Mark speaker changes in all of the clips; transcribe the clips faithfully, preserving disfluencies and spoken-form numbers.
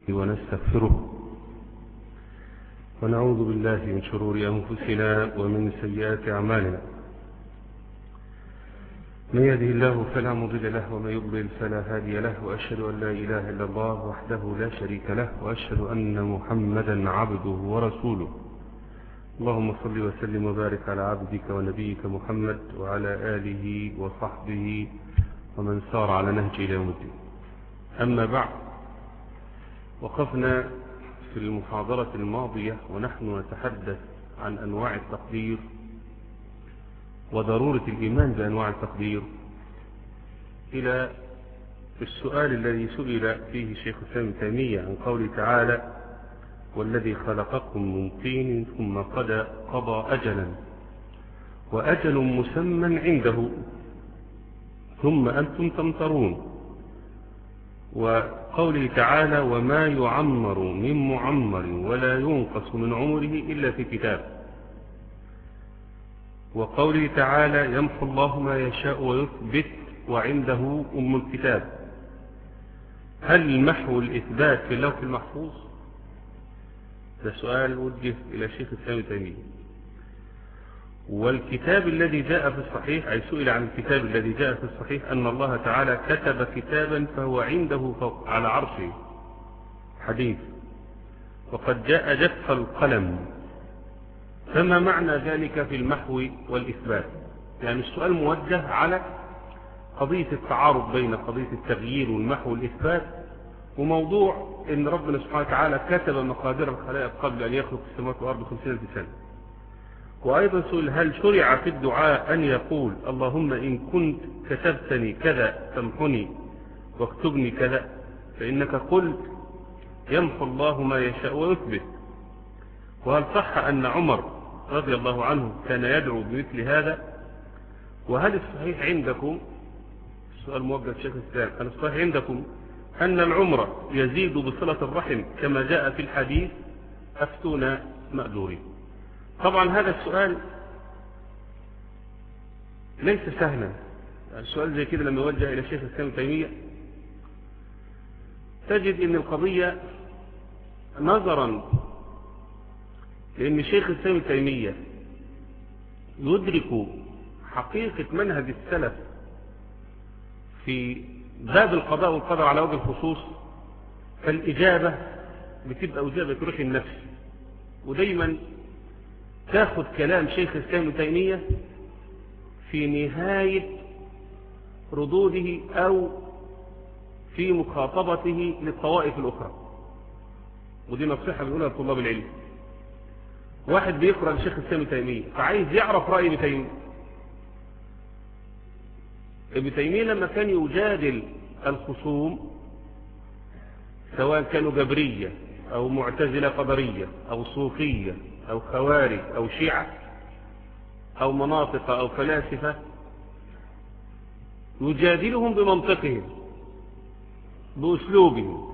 Speaker 1: ونستغفره ونعوذ بالله من شرور أنفسنا ومن سيئات أعمالنا. من يهده الله فلا مضل له ومن يضلل فلا هادي له، وأشهد أن لا إله إلا الله وحده لا شريك له، وأشهد أن محمدا عبده ورسوله. اللهم صل وسلم وبارك على عبدك ونبيك محمد وعلى آله وصحبه ومن سار على نهج إلى يوم الدين. أما بعد، وقفنا في المحاضرة الماضية ونحن نتحدث عن أنواع التقدير وضرورة الإيمان بأنواع التقدير إلى السؤال الذي سئل فيه شيخ الإسلام ابن تيمية عن قوله تعالى: والذي خلقكم من طين ثم قضى قضى أجلا وأجل مسمى عنده ثم أنتم تمترون، وقوله تعالى: وما يعمر من معمر ولا ينقص من عمره إلا في كتاب، وقوله تعالى: يمحو الله ما يشاء ويثبت وعنده أم الكتاب. هل محو الإثبات في اللوح المحفوظ؟ ده سؤال وجه إلى شيخ الإسلام ابن تيمية. والكتاب الذي جاء في الصحيح، أي سئل عن الكتاب الذي جاء في الصحيح أن الله تعالى كتب كتابا فهو عنده فوق على عرشه حديث، وقد جاء جف القلم. فما معنى ذلك في المحو والإثبات؟ يعني السؤال موجه على قضية التعارض بين قضية التغيير والمحو والإثبات، وموضوع أن ربنا سبحانه وتعالى كتب مقادير الخلائق قبل أن يخلق السماوات والأرض خمسين ألف سنة. وأيضا سئل: هل شرع في الدعاء أن يقول اللهم إن كنت كتبتني كذا تمحني واكتبني كذا، فإنك قلت يمحو الله ما يشاء ويثبت؟ وهل صح أن عمر رضي الله عنه كان يدعو بمثل هذا؟ وهل الصحيح عندكم، السؤال موجه لشيخ الإسلام، هل الصحيح عندكم أن العمر يزيد بصلة الرحم كما جاء في الحديث؟ أفتونا مأجورين. طبعا هذا السؤال ليس سهلا. السؤال زي كده لما يوجه إلى شيخ الإسلام ابن تيمية تجد أن القضية نظرا لأن شيخ الإسلام ابن تيمية يدرك حقيقة منهج السلف في باب القضاء والقدر على وجه الخصوص، فالإجابة بتبقى إجابة روح النفس، ودايما تاخذ كلام شيخ الإسلام ابن تيمية في نهاية ردوده أو في مخاطبته للطوائف الأخرى. ودي نصيحة بنقولها لطلاب العلم. واحد بيقرأ لشيخ الإسلام ابن تيمية فعايز يعرف رأي ابن تيمية. ابن تيمية لما كان يجادل الخصوم سواء كانوا جبرية أو معتزلة قدرية أو صوفية أو خوارج أو شيعة أو مناطق أو فلاسفة، يجادلهم بمنطقهم بأسلوبهم،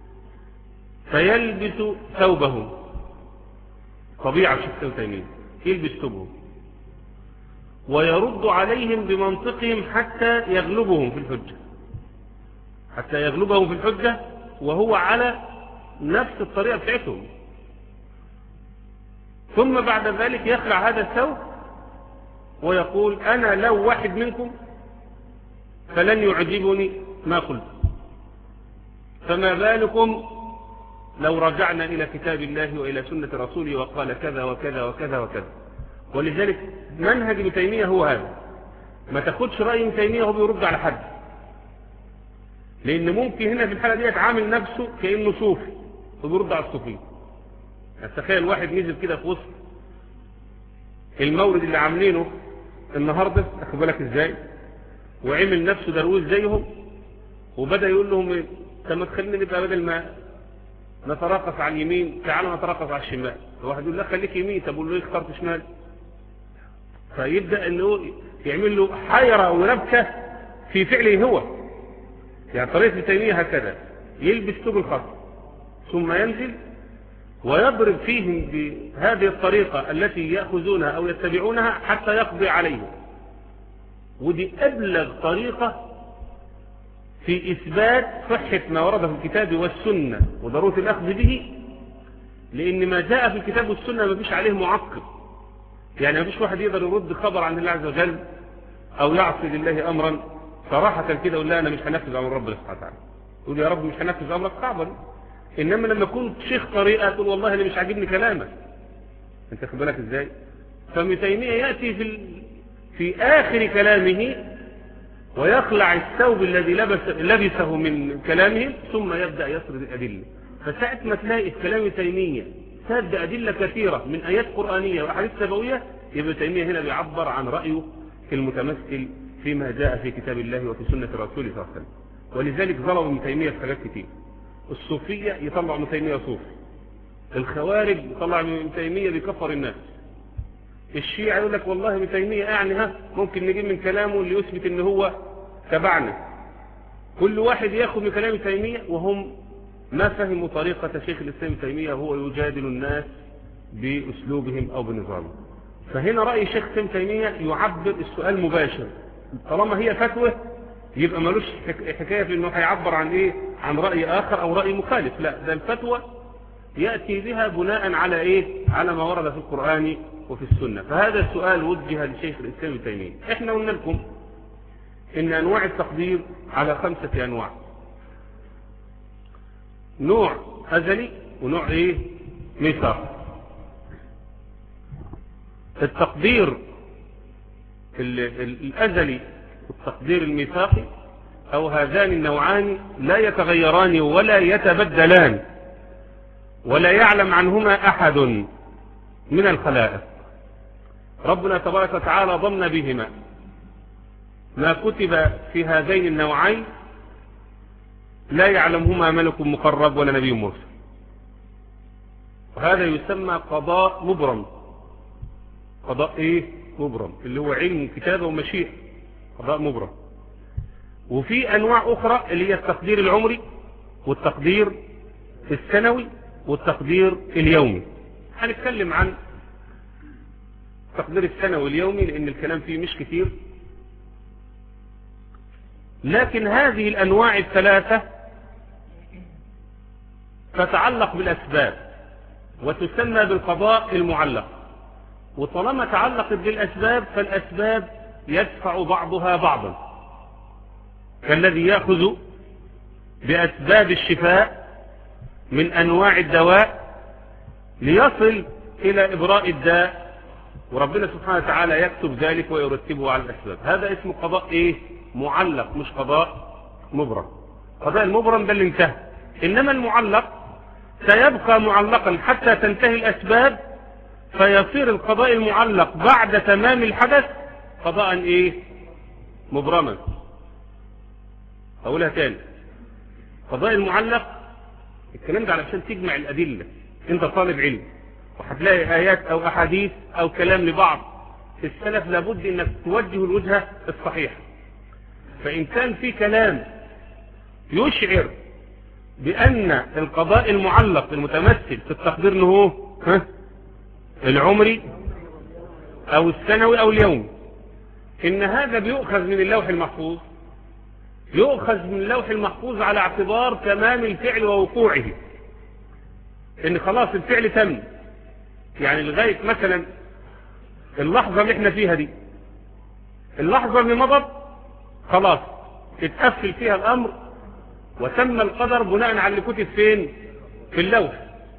Speaker 1: فيلبس ثوبهم. طبيعة شيخ ابن تيمية يلبس ثوبهم ويرد عليهم بمنطقهم حتى يغلبهم في الحجة، حتى يغلبهم في الحجة وهو على نفس الطريقة بتاعتهم. ثم بعد ذلك يخلع هذا الثوب ويقول: أنا لو واحد منكم فلن يعجبني ما قلت، فما بالكم لو رجعنا إلى كتاب الله وإلى سنة رسوله وقال كذا وكذا وكذا وكذا. ولذلك منهج ابن تيمية هو هذا، ما تاخدش رأي ابن تيمية وهو بيرد على حد، لأن ممكن هنا في الحالة دي يتعامل نفسه كأنه صوفي وبيرد على الصوفيين. تخيل واحد نزل كده في وسط المورد اللي عاملينه النهارده، اخد بالك ازاي، وعمل نفسه درويش زيهم، وبدأ يقول لهم ايه؟ طب ما تخلينا نبقى بدل ما نتراقص على اليمين تعالوا نتراقص على الشمال. واحد يقول لا خليك يمين، طب قول له اخترت شمال. فيبدأ انه يعمل له حيرة وربكة في فعله هو. يعني طريقة ابن تيمية هكذا، يلبس ثوب الخط ثم ينزل ويضرب فيهم بهذه الطريقة التي يأخذونها أو يتبعونها حتى يقضي عليهم. ودي أبلغ طريقة في إثبات صحة ما ورد في الكتاب والسنة وضرورة الأخذ به، لأن ما جاء في الكتاب والسنة ما فيش عليه معقب. يعني ما فيش واحد يقدر يرد خبر عن الله عز وجل أو يعصي لله أمرا صراحة كده يقول لا أنا مش هنفذ أمر ربنا سبحانه وتعالى، يقول يا رب مش هنفذ أمرك صعبا. إنما لما كنت شيخ طريقة تقول والله أنا مش عاجبني كلامك، أنت خد بالك إزاي؟ فابن تيمية يأتي في ال... في آخر كلامه ويخلع الثوب الذي لبس لبسه من كلامهم ثم يبدأ يسرد الأدلة. فساعة ما تلاقي في كلام تيمية سرد أدلة كثيرة من آيات قرآنية وأحاديث نبوية، يبقى تيمية هنا بيعبر عن رأيه المتمثل فيما جاء في كتاب الله وفي سنة رسوله صلى الله عليه وسلم. ولذلك ظلموا ابن تيمية في حاجات كتير. الصوفية يطلع ابن تيمية صوفي، الخوارج يطلع ابن تيمية بيكفر الناس، الشيعة يقول لك والله ابن تيمية يعني ها ممكن نجيب من كلامه اللي يثبت ان هو تبعنا. كل واحد ياخذ من كلام تيمية وهم ما فهموا طريقة شيخ الإسلام ابن تيمية، هو يجادل الناس بأسلوبهم أو بنظامهم. فهنا رأي شيخ ابن تيمية يعبر السؤال مباشر، طالما هي فتوى يبقى ملوش حكاية في انه هيعبر عن ايه، عن رأي آخر أو رأي مخالف، لا ده الفتوى يأتي بها بناء على ايه، على ما ورد في القرآن وفي السنة. فهذا السؤال وجه لشيخ الإسلام ابن تيمية. احنا قلنا لكم ان انواع التقدير على خمسة انواع، نوع ازلي ونوع ايه ميثاق. التقدير الازلي والتقدير الميثاقي او هذان النوعان لا يتغيران ولا يتبدلان ولا يعلم عنهما احد من الخلائق. ربنا تبارك وتعالى ضمن بهما ما كتب في هذين النوعين لا يعلمهما ملك مقرب ولا نبي مرسل، وهذا يسمى قضاء مبرم. قضاء ايه مبرم اللي هو علم كتابه ومشيئة، قضاء مبرم. وفي انواع اخرى اللي هي التقدير العمري والتقدير السنوي والتقدير اليومي. هنتكلم عن التقدير السنوي واليومي لان الكلام فيه مش كتير، لكن هذه الانواع الثلاثة تتعلق بالاسباب وتسمى بالقضاء المعلق. وطالما تعلقت بالاسباب فالاسباب يدفع بعضها بعضا، كالذي يأخذ باسباب الشفاء من انواع الدواء ليصل الى ابراء الداء، وربنا سبحانه وتعالى يكتب ذلك ويرتبه على الاسباب. هذا اسمه قضاء ايه معلق مش قضاء مبرم. قضاء المبرم ده اللي انتهى، انما المعلق سيبقى معلقا حتى تنتهي الاسباب، فيصير القضاء المعلق بعد تمام الحدث قضاء ايه مبرما. اقولها تاني، قضاء المعلق الكلام ده علشان تجمع الادله. انت طالب علم وهتلاقي ايات او احاديث او كلام لبعض السلف، لابد انك توجه الوجهه الصحيحه. فان كان في كلام يشعر بان القضاء المعلق المتمثل في التقدير انه هو ها العمري او السنوي او اليومي، ان هذا بيؤخذ من اللوح المحفوظ، يؤخذ من اللوح المحفوظ على اعتبار تمام الفعل ووقوعه، ان خلاص الفعل تم. يعني لغاية مثلا اللحظة اللي احنا فيها دي، اللحظة اللي مضت خلاص اتقفل فيها الامر وتم القدر بناء على اللي كتب فين في اللوح،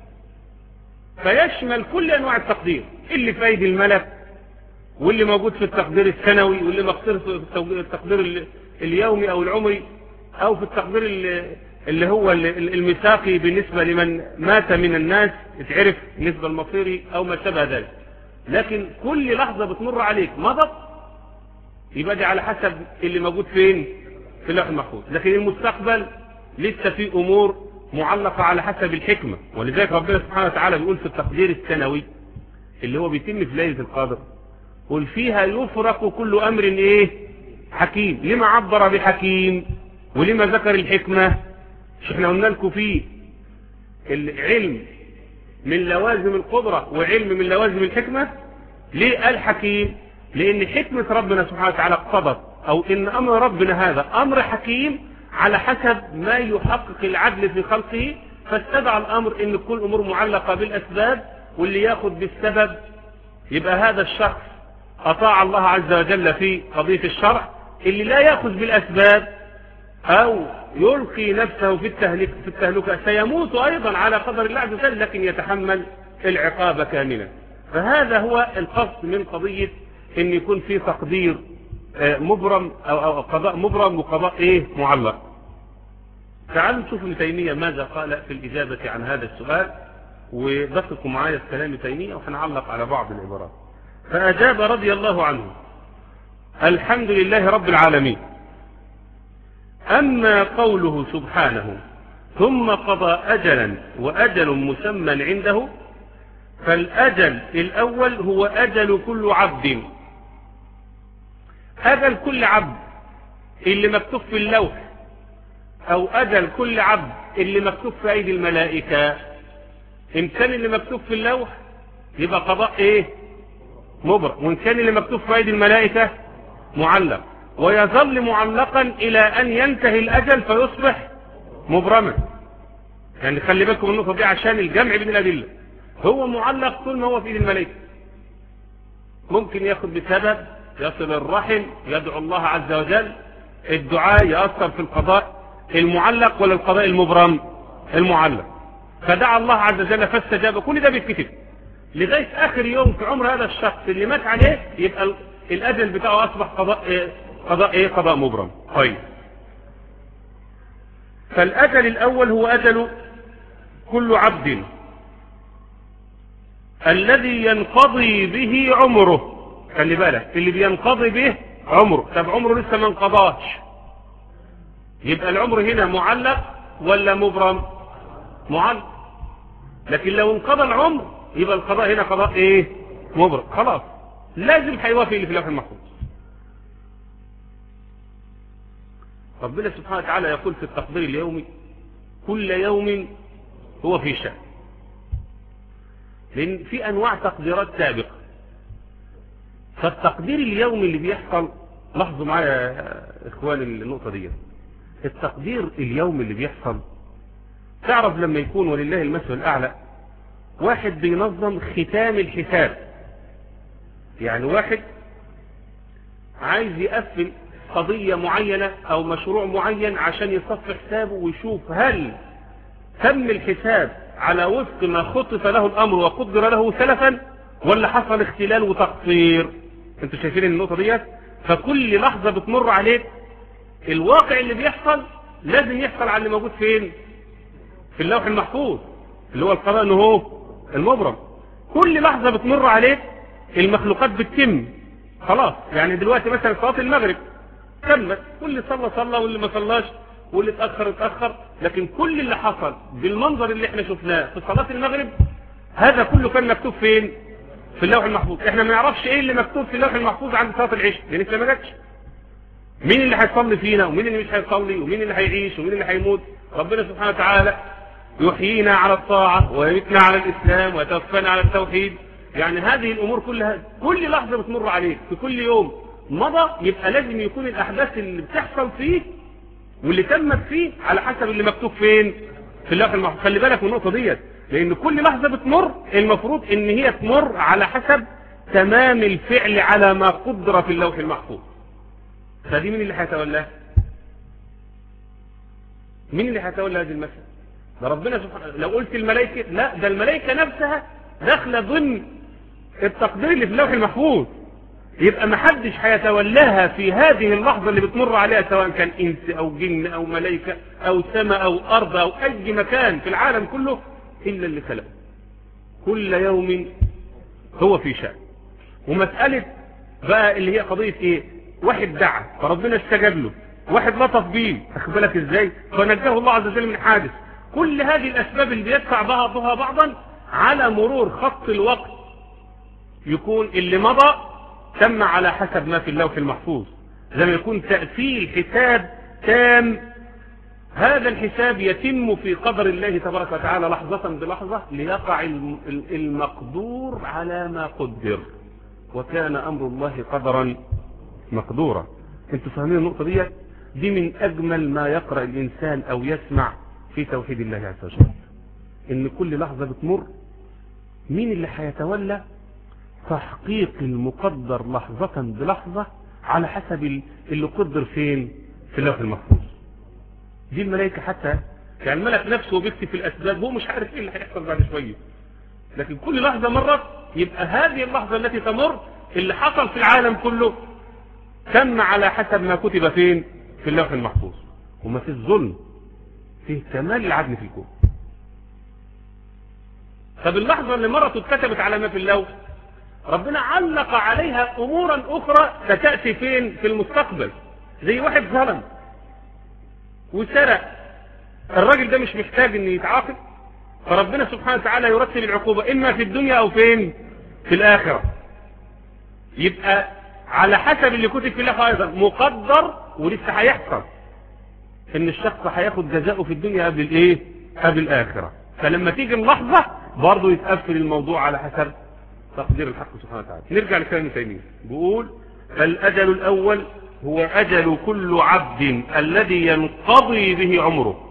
Speaker 1: فيشمل كل انواع التقدير اللي في ايدي الملك واللي موجود في التقدير السنوي واللي مقصر في التقدير اليومي او العمري او في التقدير اللي هو الميثاقي بالنسبة لمن مات من الناس اتعرف بالنسبة المصيري او ما شابه ذلك. لكن كل لحظة بتمر عليك مضت يبقى دي على حسب اللي موجود فين في اللوح المحفوظ، لكن المستقبل لسه في امور معلقة على حسب الحكمة. ولذلك ربنا سبحانه وتعالى بيقول في التقدير السنوي اللي هو بيتم في ليلة القدر قل فيها يفرق كل امر ايه حكيم. لما عبر بحكيم ولما ذكر الحكمة؟ مش احنا قلنا لكم فيه العلم من لوازم القدرة وعلم من لوازم الحكمة. ليه قال حكيم؟ لان حكمة ربنا سبحانه وتعالى اقتضت او ان امر ربنا هذا امر حكيم على حسب ما يحقق العدل في خلقه، فاستدعى الأمر ان كل أمور معلقة بالأسباب، واللي ياخد بالسبب يبقى هذا الشخص أطاع الله عز وجل في قضية الشرع. اللي لا ياخذ بالأسباب أو يلقي نفسه في التهلكة في التهلكة سيموت أيضا على قدر الله عز وجل، لكن يتحمل العقاب كاملا. فهذا هو القصد من قضية ان يكون في تقدير مبرم أو, أو قضاء مبرم وقضاء ايه معلق. تعالوا نشوف ابن تيمية ماذا قال في الإجابة عن هذا السؤال، ودققوا معايا في كلام تيمية وهنعلق على بعض العبارات. فأجاب رضي الله عنه: الحمد لله رب العالمين. أما قوله سبحانه ثم قضى أجلا وأجل مسمى عنده، فالأجل الأول هو أجل كل عبد. أجل كل عبد اللي مكتوب في اللوح، أو أجل كل عبد اللي مكتوب في أيدي الملائكة. إن كان اللي مكتوب في اللوح يبقى قضاء إيه مبرم، وإن كان اللي مكتوب في أيدي الملائكة معلق، ويظل معلقا إلى أن ينتهي الأجل فيصبح مبرما. يعني خلي بالكم النقطة دي عشان الجمع بين الأدلة. هو معلق طول ما هو في ايد الملائكة، ممكن ياخد بسبب يصل الرحم، يدعو الله عز وجل، الدعاء يأثر في القضاء المعلق ولا القضاء المبرم المعلق. فدعا الله عز وجل فاستجاب. كل ده بيتكتب لغاية آخر يوم في عمر هذا الشخص اللي مات عليه، يبقى الأجل بتاعه أصبح قضاء إيه؟ قضاء إيه؟ قضاء مبرم. طيب، فالأجل الأول هو أجل كل عبد الذي ينقضي به عمره. خلي بالك، اللي بينقضي به عمره. طب عمره لسه ما انقضاش، يبقى العمر هنا معلق ولا مبرم؟ معلق. لكن لو انقضى العمر يبقى القضاء هنا قضاء ايه مبرم. خلاص لازم هيوافق اللي في اللوح المحفوظ. ربنا سبحانه وتعالى يقول في التقدير اليومي: كل يوم هو في شأن. لأن في أنواع تقديرات سابقة، فالتقدير اليومي اللي بيحصل، لاحظوا معايا يا إخواني النقطة دي، التقدير اليومي اللي بيحصل، تعرف لما يكون ولله المثل الأعلى واحد بينظم ختام الحساب. يعني واحد عايز يقفل قضية معينة أو مشروع معين عشان يصفي حسابه ويشوف هل تم الحساب على وفق ما خطف له الأمر وقدر له سلفا، ولا حصل اختلال وتقصير. انتوا شايفين النقطة ديت؟ فكل لحظة بتمر عليك الواقع اللي بيحصل لازم يحصل على اللي موجود فين؟ في اللوح المحفوظ اللي هو القضاء انه هو المبرم. كل لحظة بتمر عليك المخلوقات بتتم خلاص. يعني دلوقتي مثلا صلاة المغرب تمت، كل صلى صلى واللي ما صلاش واللي اتأخر اتأخر، لكن كل اللي حصل بالمنظر اللي احنا شفناه في صلاة المغرب هذا كله كان مكتوب فين؟ في اللوح المحفوظ. احنا ما نعرفش ايه اللي مكتوب في اللوح المحفوظ عند صلاة العشاء لان لسه ما جاتش. مين اللي هيصلي فينا ومين اللي مش هيصلي ومين اللي هيعيش ومين اللي هيموت؟ ربنا سبحانه وتعالى يحيينا على الطاعة ويميتنا على الإسلام ويتوفانا على التوحيد. يعني هذه الأمور كلها كل لحظة بتمر عليك في كل يوم مضى، يبقى لازم يكون الأحداث اللي بتحصل فيه واللي تمت فيه على حسب اللي مكتوب فين؟ في اللوح المحفوظ. خلي بالك من النقطة ديت، لأن كل لحظة بتمر المفروض إن هي تمر على حسب تمام الفعل على ما قدر في اللوح المحفوظ. فدي مين اللي هيتولاه؟ مين اللي هيتولى هذه المسألة؟ ده ربنا سبحانه. لو قلت الملائكة، لا، ده الملائكة نفسها داخله ضمن التقدير اللي في اللوح المحفوظ، يبقى ما حدش هيتولاها في هذه اللحظة اللي بتمر عليها، سواء كان انس او جن او ملائكة او سماء او ارض او اي مكان في العالم كله الا اللي خلقه. كل يوم هو في شأن. ومسألة بقى اللي هي قضية ايه؟ واحد دعا فربنا استجاب له، واحد لطف بيه، اخد بالك ازاي؟ فنجاه الله عز وجل من حادث. كل هذه الاسباب اللي بيدفع بعضها بعضا على مرور خط الوقت يكون اللي مضى تم على حسب ما في اللوح المحفوظ، زي ما يكون تأثير حساب تام. هذا الحساب يتم في قدر الله تبارك وتعالى لحظة بلحظة ليقع المقدور على ما قدر، وكان أمر الله قدرا مقدورا. انتوا فاهمين النقطة دي؟ دي من أجمل ما يقرأ الإنسان أو يسمع في توحيد الله عز وجل، إن كل لحظة بتمر مين اللي هيتولى تحقيق المقدر لحظة بلحظة على حسب اللي قدر فين في اللوح المحفوظ. دي الملائكة حتى يعني الملك نفسه بيكتب في الأسباب، هو مش عارف إيه اللي هيحصل بعد شوية، لكن كل لحظة مرت يبقى هذه اللحظة التي تمر اللي حصل في العالم كله تم على حسب ما كتب فين في اللوح المحفوظ. وما في الظلم، فيه كمال العدل في الكون. طب اللحظة اللي مرت واتكتبت على ما في اللوح، ربنا علق عليها امورا اخرى ستأتي فين في المستقبل، زي واحد ظلم وسرق، الراجل ده مش محتاج ان يتعاقب، فربنا سبحانه وتعالى يرتب العقوبة اما في الدنيا او فين في الاخرة. يبقى على حسب اللي كتب في اللوح ايضا مقدر ولسه هيحصل ان الشخص هياخد جزاؤه في الدنيا قبل الايه قبل الاخرة. فلما تيجي اللحظة برضه يتقفل الموضوع على حسب تقدير الحق سبحانه وتعالى. نرجع لكلام تيمية بيقول فالأجل الأول هو أجل كل عبد الذي ينقضي به عمره،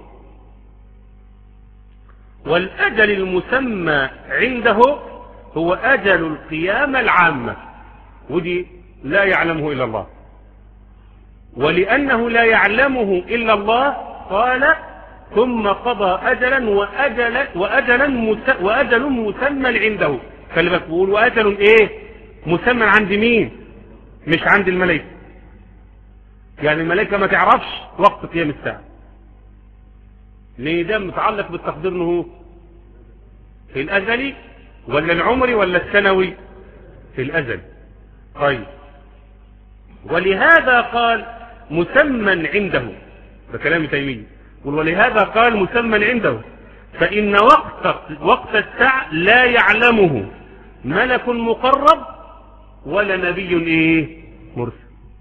Speaker 1: والأجل المسمى عنده هو أجل القيامة العامة، ودي لا يعلمه إلا الله. ولأنه لا يعلمه إلا الله قال ثم قضى أجلا وأجلا وأجلا وأجل مسمى عنده. خلي بالك بيقول وأجل إيه مسمى عند مين؟ مش عند الملائكة. يعني الملائكة ما تعرفش وقت قيام الساعة، ليه؟ ده متعلق بالتقدير انه هو في الأزلي ولا العمري ولا السنوي؟ في الأزل. طيب ولهذا قال مسمى عنده، ده كلام تيمية، ولهذا قال مسمى عنده فإن وقت وقت الساعة لا يعلمه ملك مقرب ولا نبي ايه مرسل.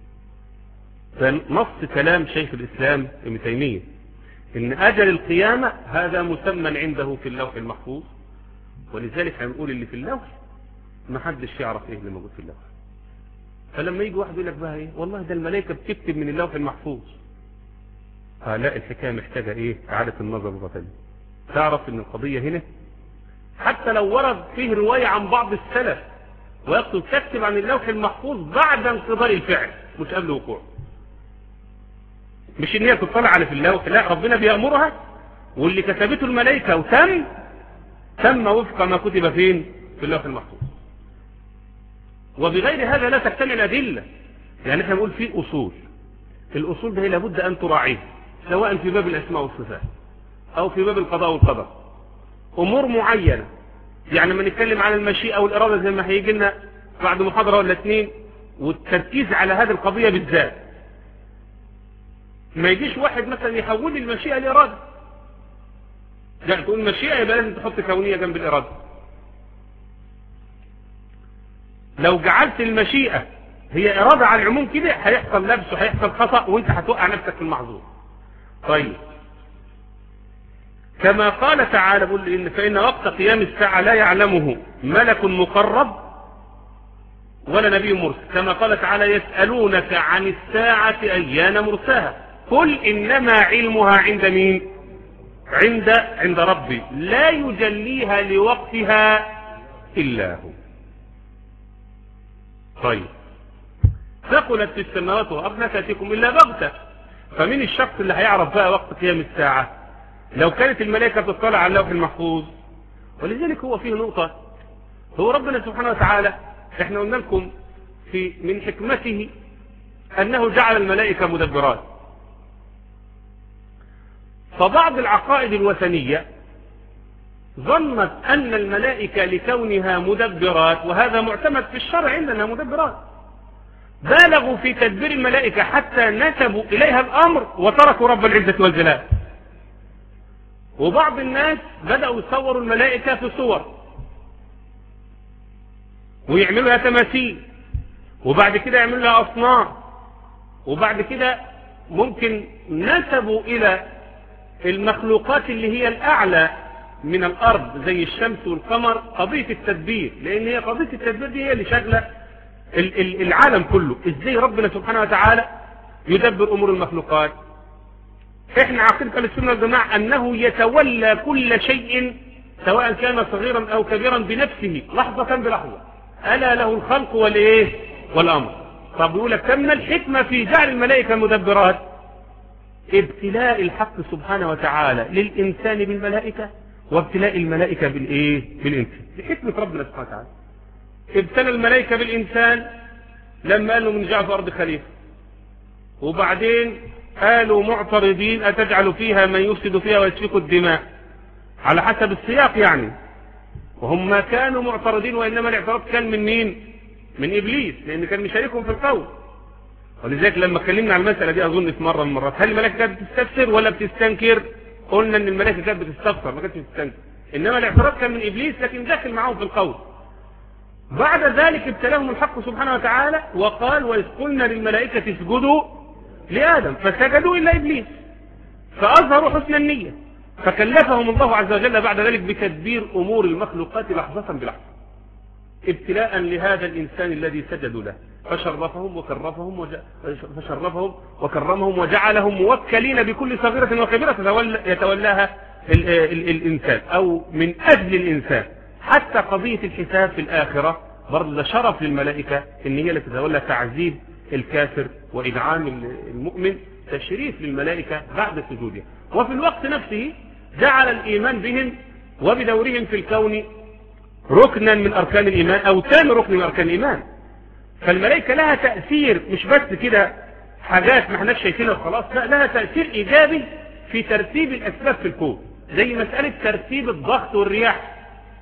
Speaker 1: فنص كلام شيخ الإسلام ابن تيمية إن أجل القيامة هذا مسمى عنده في اللوح المحفوظ، ولذلك هنقول اللي في اللوح ما حدش يعرف ايه اللي موجود في اللوح. فلما يجي واحد يقول لك بقى ايه والله ده الملائكة بتكتب من اللوح المحفوظ، آه لا الحكاية محتاجة ايه إعادة النظر مرة ثانية. تعرف ان القضية هنا حتى لو ورد فيه رواية عن بعض السلف ويقصد تكتب عن اللوح المحفوظ بعد انقضاء الفعل مش قبل وقوعه، مش ان هي تطلع على في اللوح، لا ربنا بيأمرها واللي كتبته الملائكة وتم تم وفق ما كتب فين في اللوح المحفوظ. وبغير هذا لا تكتمل الأدلة. يعني احنا نقول في أصول، الأصول ده لابد أن تراعيه سواء في باب الأسماء والصفات أو في باب القضاء والقدر. أمور معينة يعني ما نتكلم عن المشيئة والإرادة زي ما هيجي لنا بعد محاضرة ولا اثنين، والتركيز على هذه القضية بالذات. ما يجيش واحد مثلا يحول المشيئة لإرادة، يعني تقول المشيئة يبقى لازم تحط كونية جنب الإرادة. لو جعلت المشيئة هي إرادة على العموم كده هيحصل لبس وهيحصل خطأ وانت هتوقع نفسك في المحظور. طيب كما قال تعالى بقول إن فإن وقت قيام الساعة لا يعلمه ملك مقرب ولا نبي مرسل، كما قال تعالى يسألونك عن الساعة أيان مرساها قل إنما علمها عند مين؟ عند عند ربي لا يجليها لوقتها إلا هو. طيب ثقلت في السماوات والأرض لا تأتيكم إلا بغتة، فمين الشخص اللي هيعرف بقى وقت قيام الساعة لو كانت الملائكة تطلع على اللوح المحفوظ؟ ولذلك هو فيه نقطة، هو ربنا سبحانه وتعالى احنا قلنا لكم في من حكمته أنه جعل الملائكة مدبرات. فبعض العقائد الوثنية ظنت أن الملائكة لكونها مدبرات، وهذا معتمد في الشرع عندنا مدبرات، بالغوا في تدبير الملائكة حتى نسبوا إليها الأمر وتركوا رب العزة والجلال. وبعض الناس بدأوا يصوروا الملائكة في صور ويعملوا لها تماثيل، وبعد كده يعملوا لها أصنام، وبعد كده ممكن نسبوا إلى المخلوقات اللي هي الأعلى من الأرض زي الشمس والقمر قضية التدبير، لأن هي قضية التدبير دي هي اللي شغلة العالم كله. إزاي ربنا سبحانه وتعالى يدبر أمور المخلوقات؟ احنا عقيدة السنة والجماعة أنه يتولى كل شيء سواء كان صغيرا أو كبيرا بنفسه لحظة بلحظة. ألا له الخلق والإيه والأمر. طب يقول لك كم الحكمة في جعل الملائكة مدبرات؟ ابتلاء الحق سبحانه وتعالى للإنسان بالملائكة وابتلاء الملائكة بالإيه بالإنسان. دي حكمة ربنا سبحانه وتعالى. ابتلى الملائكة بالإنسان لما قالوا من جعل في أرض خليفة، وبعدين قالوا معترضين أتجعل فيها من يفسد فيها ويسفك الدماء، على حسب السياق يعني. وهم ما كانوا معترضين، وإنما الاعتراض كان من مين؟ من إبليس، لأن كان مشاركهم في القول. ولذلك لما اتكلمنا عن المسألة دي أظن في مرة من المرات، هل الملائكة كانت بتستفسر ولا بتستنكر؟ قلنا إن الملائكة كانت بتستفسر ما كانتش بتستنكر، إنما الاعتراض كان من إبليس لكن داخل معهم في القول. بعد ذلك ابتلاهم الحق سبحانه وتعالى وقال وإذ قلنا للملائكة اسجدوا لآدم فسجدوا إلا إبليس، فأظهروا حسن النية، فكلفهم الله عز وجل بعد ذلك بتدبير أمور المخلوقات لحظة بلحظة ابتلاء لهذا الإنسان الذي سجدوا له، فشرفهم وكرفهم وج... فشرفهم وكرمهم وجعلهم موكلين بكل صغيرة وكبيرة يتولى... يتولاها ال... ال... الإنسان أو من أجل الإنسان. حتى قضية الحساب في الآخرة برضه شرف للملائكة إن هي اللي تتولى تعذيب الكافر وإنعام المؤمن، تشريف للملائكة بعد سجودها. وفي الوقت نفسه جعل الإيمان بهم وبدورهم في الكون ركنا من أركان الإيمان أو ثاني ركن من أركان الإيمان. فالملائكة لها تأثير مش بس كده حاجات ما احناش شايفينها وخلاص، لا، لها تأثير إيجابي في ترتيب الأسباب في الكون، زي مسألة ترتيب الضغط والرياح.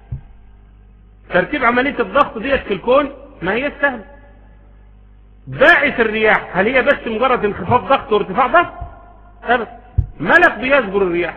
Speaker 1: ترتيب عملية الضغط ديت في الكون ما هي سهل. باعث الرياح هل هي بس مجرد انخفاض ضغط وارتفاع ضغط؟ أبدا، ملك بيجبر الرياح.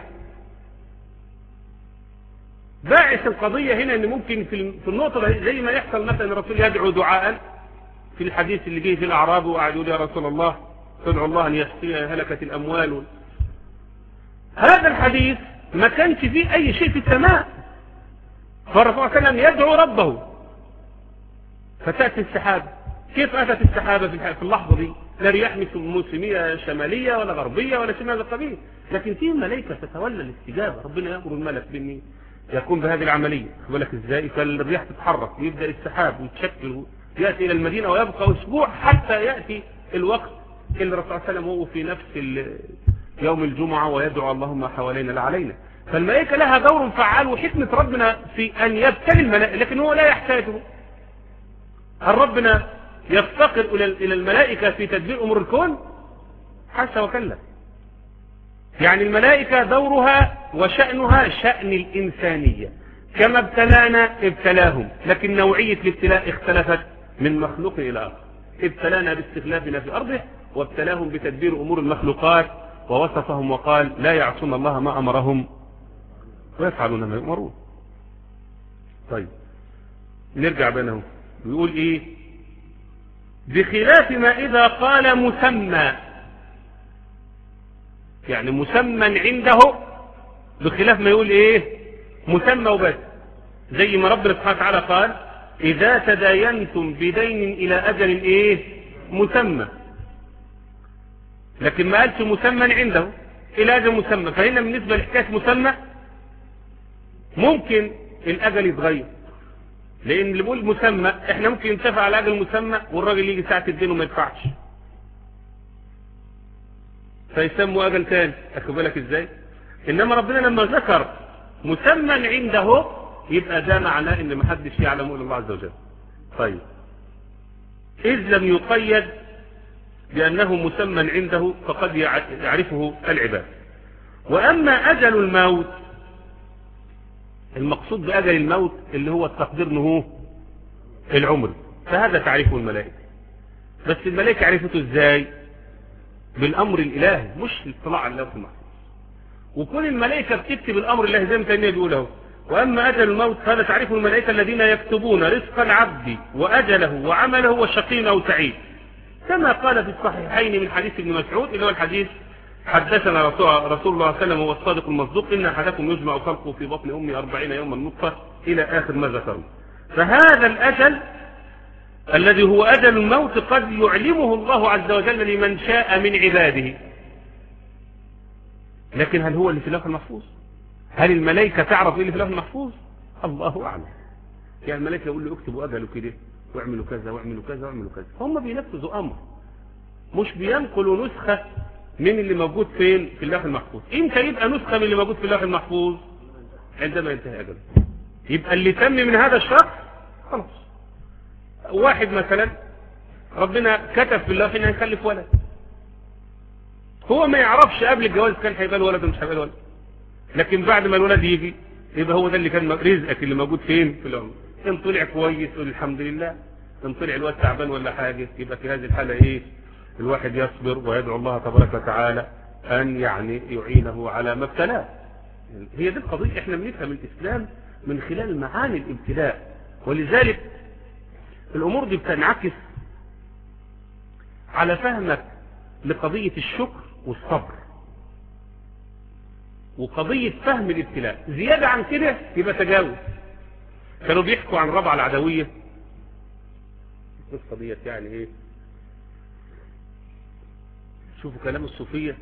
Speaker 1: باعث القضية هنا ان ممكن في النقطة زي ما يحصل مثلا الرسول يدعو دعاء في الحديث اللي جه في الأعراب وقعدوا يا رسول الله تدعو الله ان يسقي هلكة الأموال. هذا الحديث ما كانش فيه أي شيء في السماء، فالرسول صلى الله عليه وسلم يدعو ربه فتأتي السحابة. كيف أتت السحابة في اللحظة دي؟ لا رياح موسمية شمالية ولا غربية ولا شيء من هذا القبيل، لكن فيه ملائكة تتولى الاستجابة. ربنا يأمر الملك بأن يقوم بهذه العملية، يقول لك ازاي؟ فالرياح تتحرك ويبدأ السحاب ويتشكل يأتي إلى المدينة ويبقى أسبوع حتى يأتي الوقت اللي الرسول صلى الله عليه وسلم هو في نفس يوم الجمعة ويدعو اللهم حوالينا لا علينا. فالملائكة لها دور فعال، وحكمة ربنا في أن يبتلي الملائكة، لكن هو لا يحتاجه. هل ربنا يفتقر إلى الملائكة في تدبير أمور الكون؟ حاشا وكلا. يعني الملائكة دورها وشأنها شأن الإنسانية، كما ابتلانا ابتلاهم، لكن نوعية الابتلاء اختلفت من مخلوق إلى آخر. ابتلانا باستخلافنا في أرضه، وابتلاهم بتدبير أمور المخلوقات، ووصفهم وقال لا يعصون الله ما أمرهم ويفعلون ما يؤمرون. طيب نرجع بينهم، بيقول إيه؟ بخلاف ما إذا قال مسمى، يعني مسمى عنده، بخلاف ما يقول إيه؟ مسمى وبس. زي ما ربنا سبحانه وتعالى قال إذا تداينتم بدين إلى أجل إيه؟ مسمى، لكن ما قالش مسمى عنده إلى أجل مسمى. فهنا بالنسبة لحكاية مسمى ممكن الأجل يتغير، لأن اللي بيقول مسمى احنا ممكن نتفق على أجل مسمى والراجل يجي ساعة الدين وما يدفعش، فيسموا أجل تاني. أخد بالك إزاي؟ إنما ربنا لما ذكر مسمى عنده يبقى ده معناه إن محدش يعلم إلا الله عز وجل. طيب إذ لم يقيد بأنه مسمى عنده فقد يعرفه العباد. وأما أجل الموت، المقصود بأجل الموت اللي هو التقدير انه العمر، فهذا تعرفه الملائكة. بس الملائكة عرفته ازاي؟ بالأمر الإلهي، مش الاطلاع على اللوح المحفوظ. وكل الملائكة بتكتب الأمر الإلهي زي ما تانية بيقوله. وأما أجل الموت فهذا تعرفه الملائكة الذين يكتبون رزق العبد وأجله وعمله وشقي أو سعيد، كما قال في الصحيحين من حديث ابن مسعود اللي هو الحديث حدثنا رسول الله صلى الله عليه وسلم هو الصادق المصدوق إن أحدكم يجمع خلقه في بطن أمه أربعين يوما نطفة إلى آخر ما ذكرنا. فهذا الأجل الذي هو أجل الموت قد يعلمه الله عز وجل لمن شاء من عباده. لكن هل هو اللي في اللوح المحفوظ؟ هل الملائكة تعرف ايه اللي في اللوح المحفوظ؟ الله أعلم. يعني الملائكة يقول له اكتبوا أجله كده واعملوا كذا واعملوا كذا واعملوا كذا، هم بينفذوا أمر، مش بينقلوا نسخة من اللي موجود فين في اللوح المحفوظ. امتى يبقى نسخة من اللي موجود في اللوح المحفوظ؟ عندما ينتهي أجله. يبقى اللي تم من هذا الشخص خلاص. واحد مثلا ربنا كتب في اللوح انه هيخلف ولد، هو ما يعرفش قبل الجواز كان هيبقى له ولد ومش هيبقى له ولد، لكن بعد ما الولد يجي يبقى هو ده اللي كان رزقك اللي موجود فين في العمر. ان طلع كويس قول الحمد لله، ان طلع الواد تعبان ولا حاجه يبقى في هذه الحاله ايه؟ الواحد يصبر ويدعو الله تبارك وتعالى ان يعني يعينه على ما ابتلاه. هي دي القضيه، احنا بنفهم الاسلام من خلال معاني الابتلاء، ولذلك الامور دي بتنعكس على فهمك لقضيه الشكر والصبر وقضيه فهم الابتلاء. زياده عن كده يبقى تجاوز. كانوا بيحكوا عن ربعه العدويه، القصه ديت يعني ايه؟ شوفوا كلام الصوفيه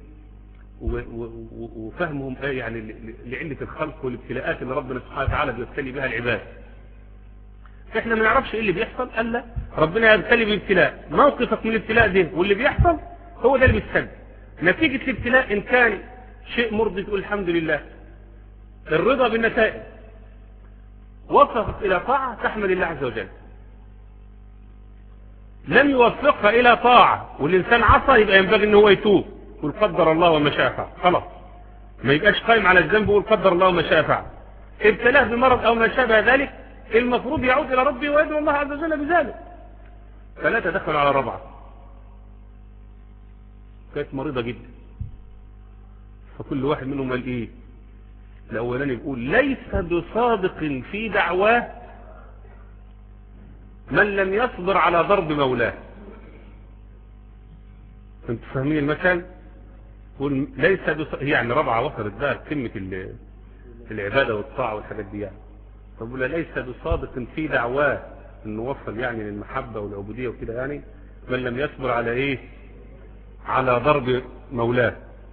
Speaker 1: وفهمهم ايه يعني لعله الخلق والابتلاءات اللي ربنا سبحانه وتعالى بيبتلي بها العباد. احنا ما نعرفش ايه اللي بيحصل الا ربنا يبتلي بابتلاء. موقفك من الابتلاء ده واللي بيحصل هو ده اللي بيستجد. نتيجه الابتلاء ان كان شيء مرضي تقول الحمد لله، الرضا بالنتائج، وفقك الى طاعه تحمد الله عز وجل. لم يوفقها الى طاعه والانسان عصى يبقى ينبغي ان هو يتوب يقول قدر الله وما شاء فعل، خلاص ما يبقاش قائم على الذنب ويقول قدر الله وما شاء فعل. ابتلاه بمرض او ما شابه ذلك المفروض يعود الى ربه ويدعو الله عز وجل بذلك. فلا تدخل على ربعه، كانت مريضه جدا، فكل واحد منهم قال ايه؟ الاولاني يقول ليس بصادق في دعواه من لم يصبر على ضرب مولاه. انتوا فاهمين المثل؟ يقول ليس بص... يعني ربعه وصلت بقى قمه العباده والطاعه والحاجات دي يعني. فبقول ليس بصادق في دعواه انه وصل يعني للمحبه والعبوديه وكده يعني من لم يصبر على ايه؟ على ضرب مولاه.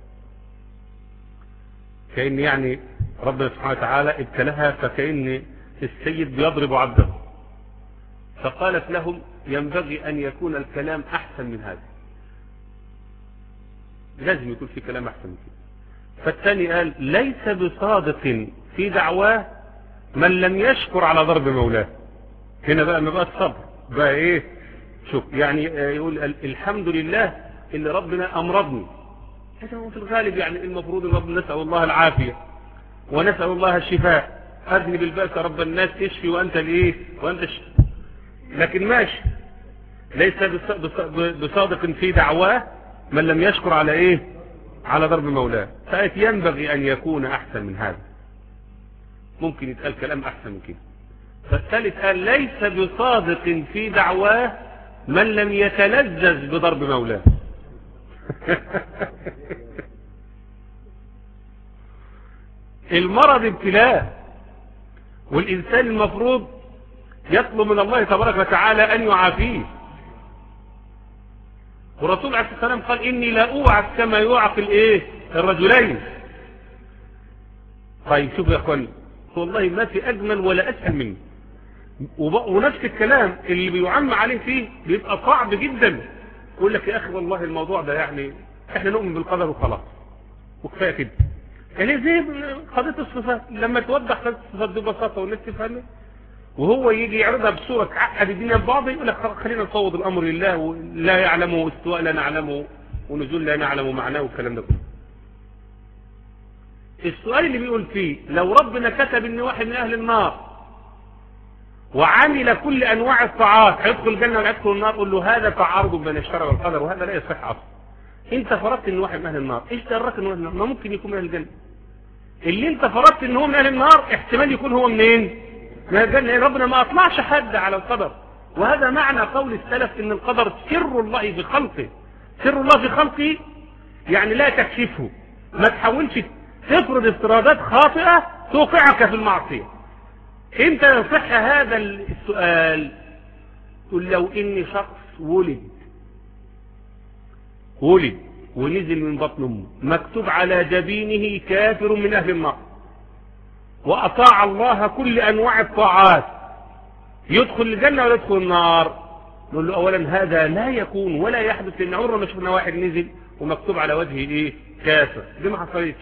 Speaker 1: كأن يعني ربنا سبحانه وتعالى ابتلاها فكأن السيد بيضرب عبده، فقالت لهم ينبغي أن يكون الكلام أحسن من هذا، لازم يكون في كلام أحسن من كده. فالثاني قال ليس بصادق في دعواه من لم يشكر على ضرب مولاه. هنا بقى ما بقى الصبر بقى ايه؟ شوف يعني يقول الحمد لله اللي ربنا أمرضني. هذا هو في الغالب يعني المفروض ان ربنا نسأل الله العافية ونسأل الله الشفاء. أذنب البأس رب الناس تشفي وأنت الايه؟ وأنت الشفاء. لكن ماشي ليس بصادق في دعواه من لم يشكر على ايه؟ على ضرب مولاه. فقالت ينبغي أن يكون أحسن من هذا، ممكن يتقال كلام أحسن من كده. فالثالث قال ليس بصادق في دعواه من لم يتلذذ بضرب مولاه. المرض ابتلاء، والإنسان المفروض يطلب من الله تبارك وتعالى أن يعافيه. والرسول عليه الصلاة والسلام قال إني لا أوعك كما يوعك الإيه؟ الرجلين. طيب شوف يا أخواني، والله ما في أجمل ولا أسهل منه. ونفس الكلام اللي بيعم عليه فيه بيبقى صعب جدا. يقول لك يا أخي والله الموضوع ده يعني احنا نؤمن بالقدر وخلاص وكفاية كده. يعني زي قضية الصفات، لما توضح قضية الصفات ببساطة والناس تفهمها، وهو يجي يعرضها بصورة تعقد الدنيا ببعض يقول لك خلينا نفوض الأمر لله، ولا يعلمه استواء لا نعلمه ونزول لا نعلم معناه والكلام ده كله. السؤال اللي بيقول فيه لو ربنا كتب ان واحد من أهل النار وعمل كل أنواع الطاعات هيدخل الجنة ولا يدخل النار، قول له هذا تعارض بين الشرع والقدر وهذا لا يصح أصلا. انت فرضت ان واحد من اهل النار، ايش دراك ان هو من النار؟ ما ممكن يكون من اهل الجنه. اللي انت فرضت ان هو من اهل النار احتمال يكون هو منين؟ من الجنه. ربنا ما اطلعش حد على القدر، وهذا معنى قول السلف ان القدر سر الله في خلقه. سر الله في خلقه يعني لا تكشفه، ما تحاولش تفرض افتراضات خاطئه توقعك في المعصيه. امتى يصح هذا السؤال؟ تقول لو إن شخص ولد ولد ونزل من بطن أمه مكتوب على جبينه كافر من أهل النار، وأطاع الله كل أنواع الطاعات، يدخل الجنة ولا يدخل النار؟ نقول له أولا هذا لا يكون ولا يحدث، لأن عمره ما شفنا واحد نزل ومكتوب على وجهه إيه كافر، دي ما حصلتش.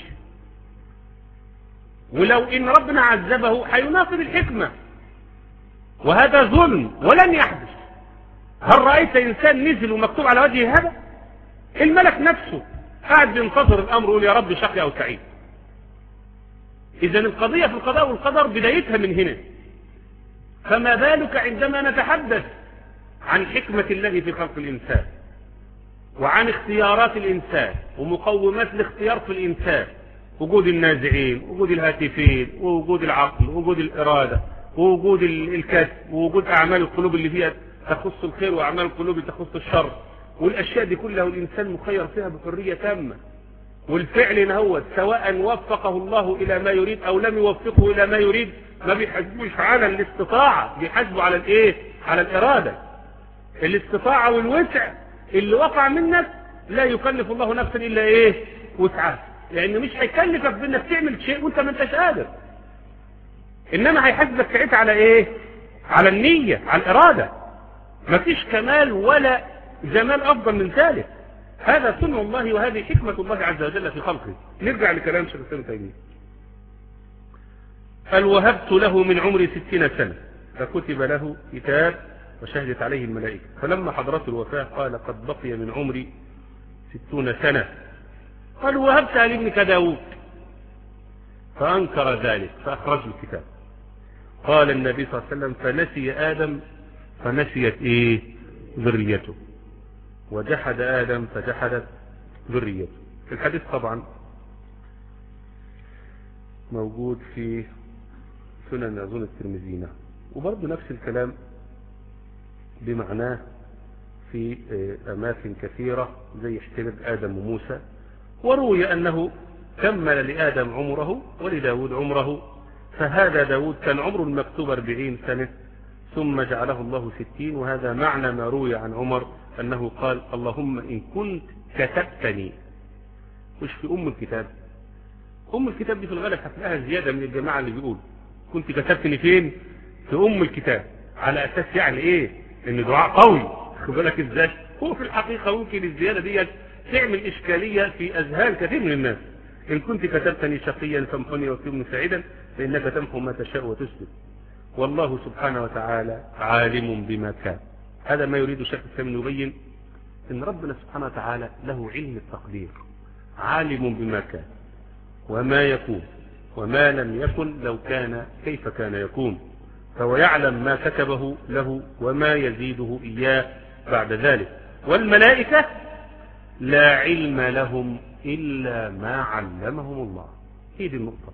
Speaker 1: ولو إن ربنا عذبه هيناقض الحكمة، وهذا ظلم ولن يحدث. هل رأيت إنسان نزل ومكتوب على وجهه هذا؟ الملك نفسه قاعد ينتظر الأمر يقول يا رب شقي أو سعيد. إذا القضية في القضاء والقدر بدايتها من هنا، فما بالك عندما نتحدث عن حكمة الله في خلق الإنسان، وعن اختيارات الإنسان ومقومات الاختيار في الإنسان، وجود النازعين، وجود الهاتفين، ووجود العقل، ووجود الإرادة، ووجود الكسب، ووجود أعمال القلوب اللي فيها تخص الخير، وأعمال القلوب اللي تخص الشر، والأشياء دي كلها الإنسان مخير فيها بحرية تامة. والفعل نهوت سواء وفقه الله إلى ما يريد أو لم يوفقه إلى ما يريد، ما بيحاسبوش على الاستطاعة، بيحاسبوا على الإيه؟ على الإرادة. الاستطاعة والوسع اللي وقع منك لا يكلف الله نفسا إلا إيه؟ وسعها، لأنه مش هيكلفك بأنك تعمل شيء وأنت ما أنتش قادر، إنما هيحاسبك ساعتها على إيه؟ على النية، على الإرادة. مفيش كمال ولا جمال أفضل من ذلك. هذا سنة الله وهذه حكمة الله عز وجل في خلقه. نرجع لكلام شيخ الإسلام ابن تيمية. قال وهبت له من عمري ستين سنة فكتب له كتاب وشهدت عليه الملائكة، فلما حضرته الوفاة قال قد بقي من عمري ستون سنة. قال وهبتها لابنك داود، فأنكر ذلك فأخرج الكتاب. قال النبي صلى الله عليه وسلم فنسي آدم فنسيت إيه؟ ذريته، وجحد آدم فجحدت ذريته. الحديث طبعا موجود في سنن أظن الترمذي، وبرضه نفس الكلام بمعناه في أماكن كثيرة زي احتمال آدم وموسى. وروي أنه كمل لآدم عمره ولداود عمره، فهذا داود كان عمره المكتوب أربعين سنة ثم جعله الله ستين. وهذا معنى ما روي عن عمر أنه قال اللهم إن كنت كتبتني، مش في أم الكتاب، أم الكتاب دي في الغالب هتلاقيها زيادة من الجماعة اللي بيقول كنت كتبتني فين؟ في أم الكتاب، على أساس يعني إيه؟ إن دعاء قوي، خد بالك إزاي؟ هو في الحقيقة ممكن الزيادة دي تعمل إشكالية في أذهان كثير من الناس. إن كنت كتبتني شقيا فامحني واكتبني سعيدا فإنك تمحو ما تشاء وتثبت، والله سبحانه وتعالى عالم بما كان. هذا ما يريد الشيخ الإسلام يبين إن ربنا سبحانه وتعالى له علم التقدير، عالم بما كان وما يكون وما لم يكن لو كان كيف كان يكون، فهو يعلم ما كتبه له وما يزيده إياه بعد ذلك. والملائكة لا علم لهم إلا ما علمهم الله. هي دي النقطة،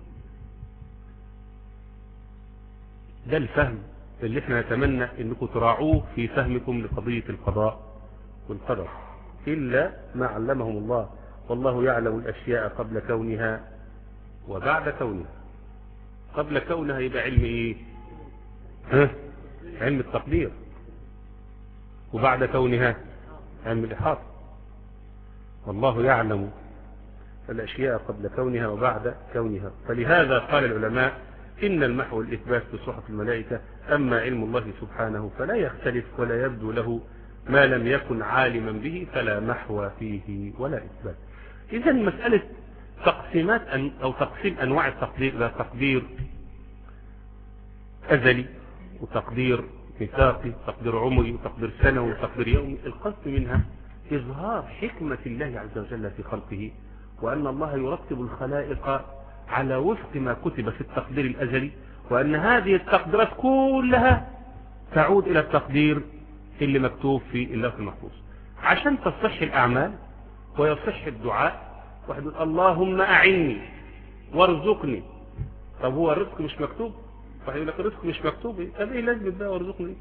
Speaker 1: ده الفهم اللي احنا نتمنى انكم تراعوه في فهمكم لقضية القضاء والقدر. إلا ما علمهم الله، والله يعلم الأشياء قبل كونها وبعد كونها. قبل كونها يبقى علم ايه؟ ها؟ علم التقدير. وبعد كونها علم الإحاطة. والله يعلم الأشياء قبل كونها وبعد كونها. فلهذا قال العلماء إن المحو والإثبات في صحف الملائكة، أما علم الله سبحانه فلا يختلف ولا يبدو له ما لم يكن عالما به، فلا محو فيه ولا إثبات. إذا مسألة تقسيمات أو تقسيم أنواع التقدير إلى تقدير أزلي وتقدير ميثاقي، تقدير عمري وتقدير سنوي وتقدير يومي، القصد منها إظهار حكمة الله عز وجل في خلقه، وأن الله يرتب الخلائق على وفق ما كتب في التقدير الأزلي، وأن هذه التقديرات كلها تعود إلى التقدير اللي مكتوب في اللوح المحفوظ، عشان تصح الأعمال ويصح الدعاء. واحد يقول اللهم أعني وارزقني، طب هو الرزق مش مكتوب؟ واحد يقول لك الرزق مش مكتوب، طب ايه لازم بقى وارزقني؟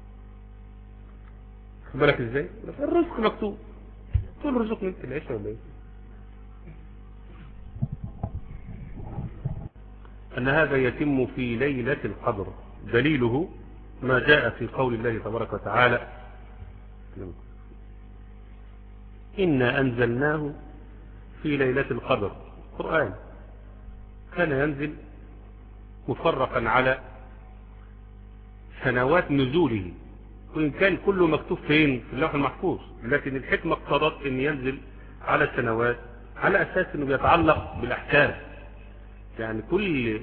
Speaker 1: خد بالك ازاي؟ الرزق مكتوب، تقول ارزقني انت العيشه ولا ايه؟ أن هذا يتم في ليلة القدر. دليله ما جاء في قول الله تبارك وتعالى إنا أنزلناه في ليلة القدر. القرآن كان ينزل مفرقا على سنوات نزوله، وإن كان كله مكتوب فين في اللوح المحفوظ، لكن الحكمة اقتضت أن ينزل على السنوات على أساس أنه بيتعلق بالأحكام. يعني كل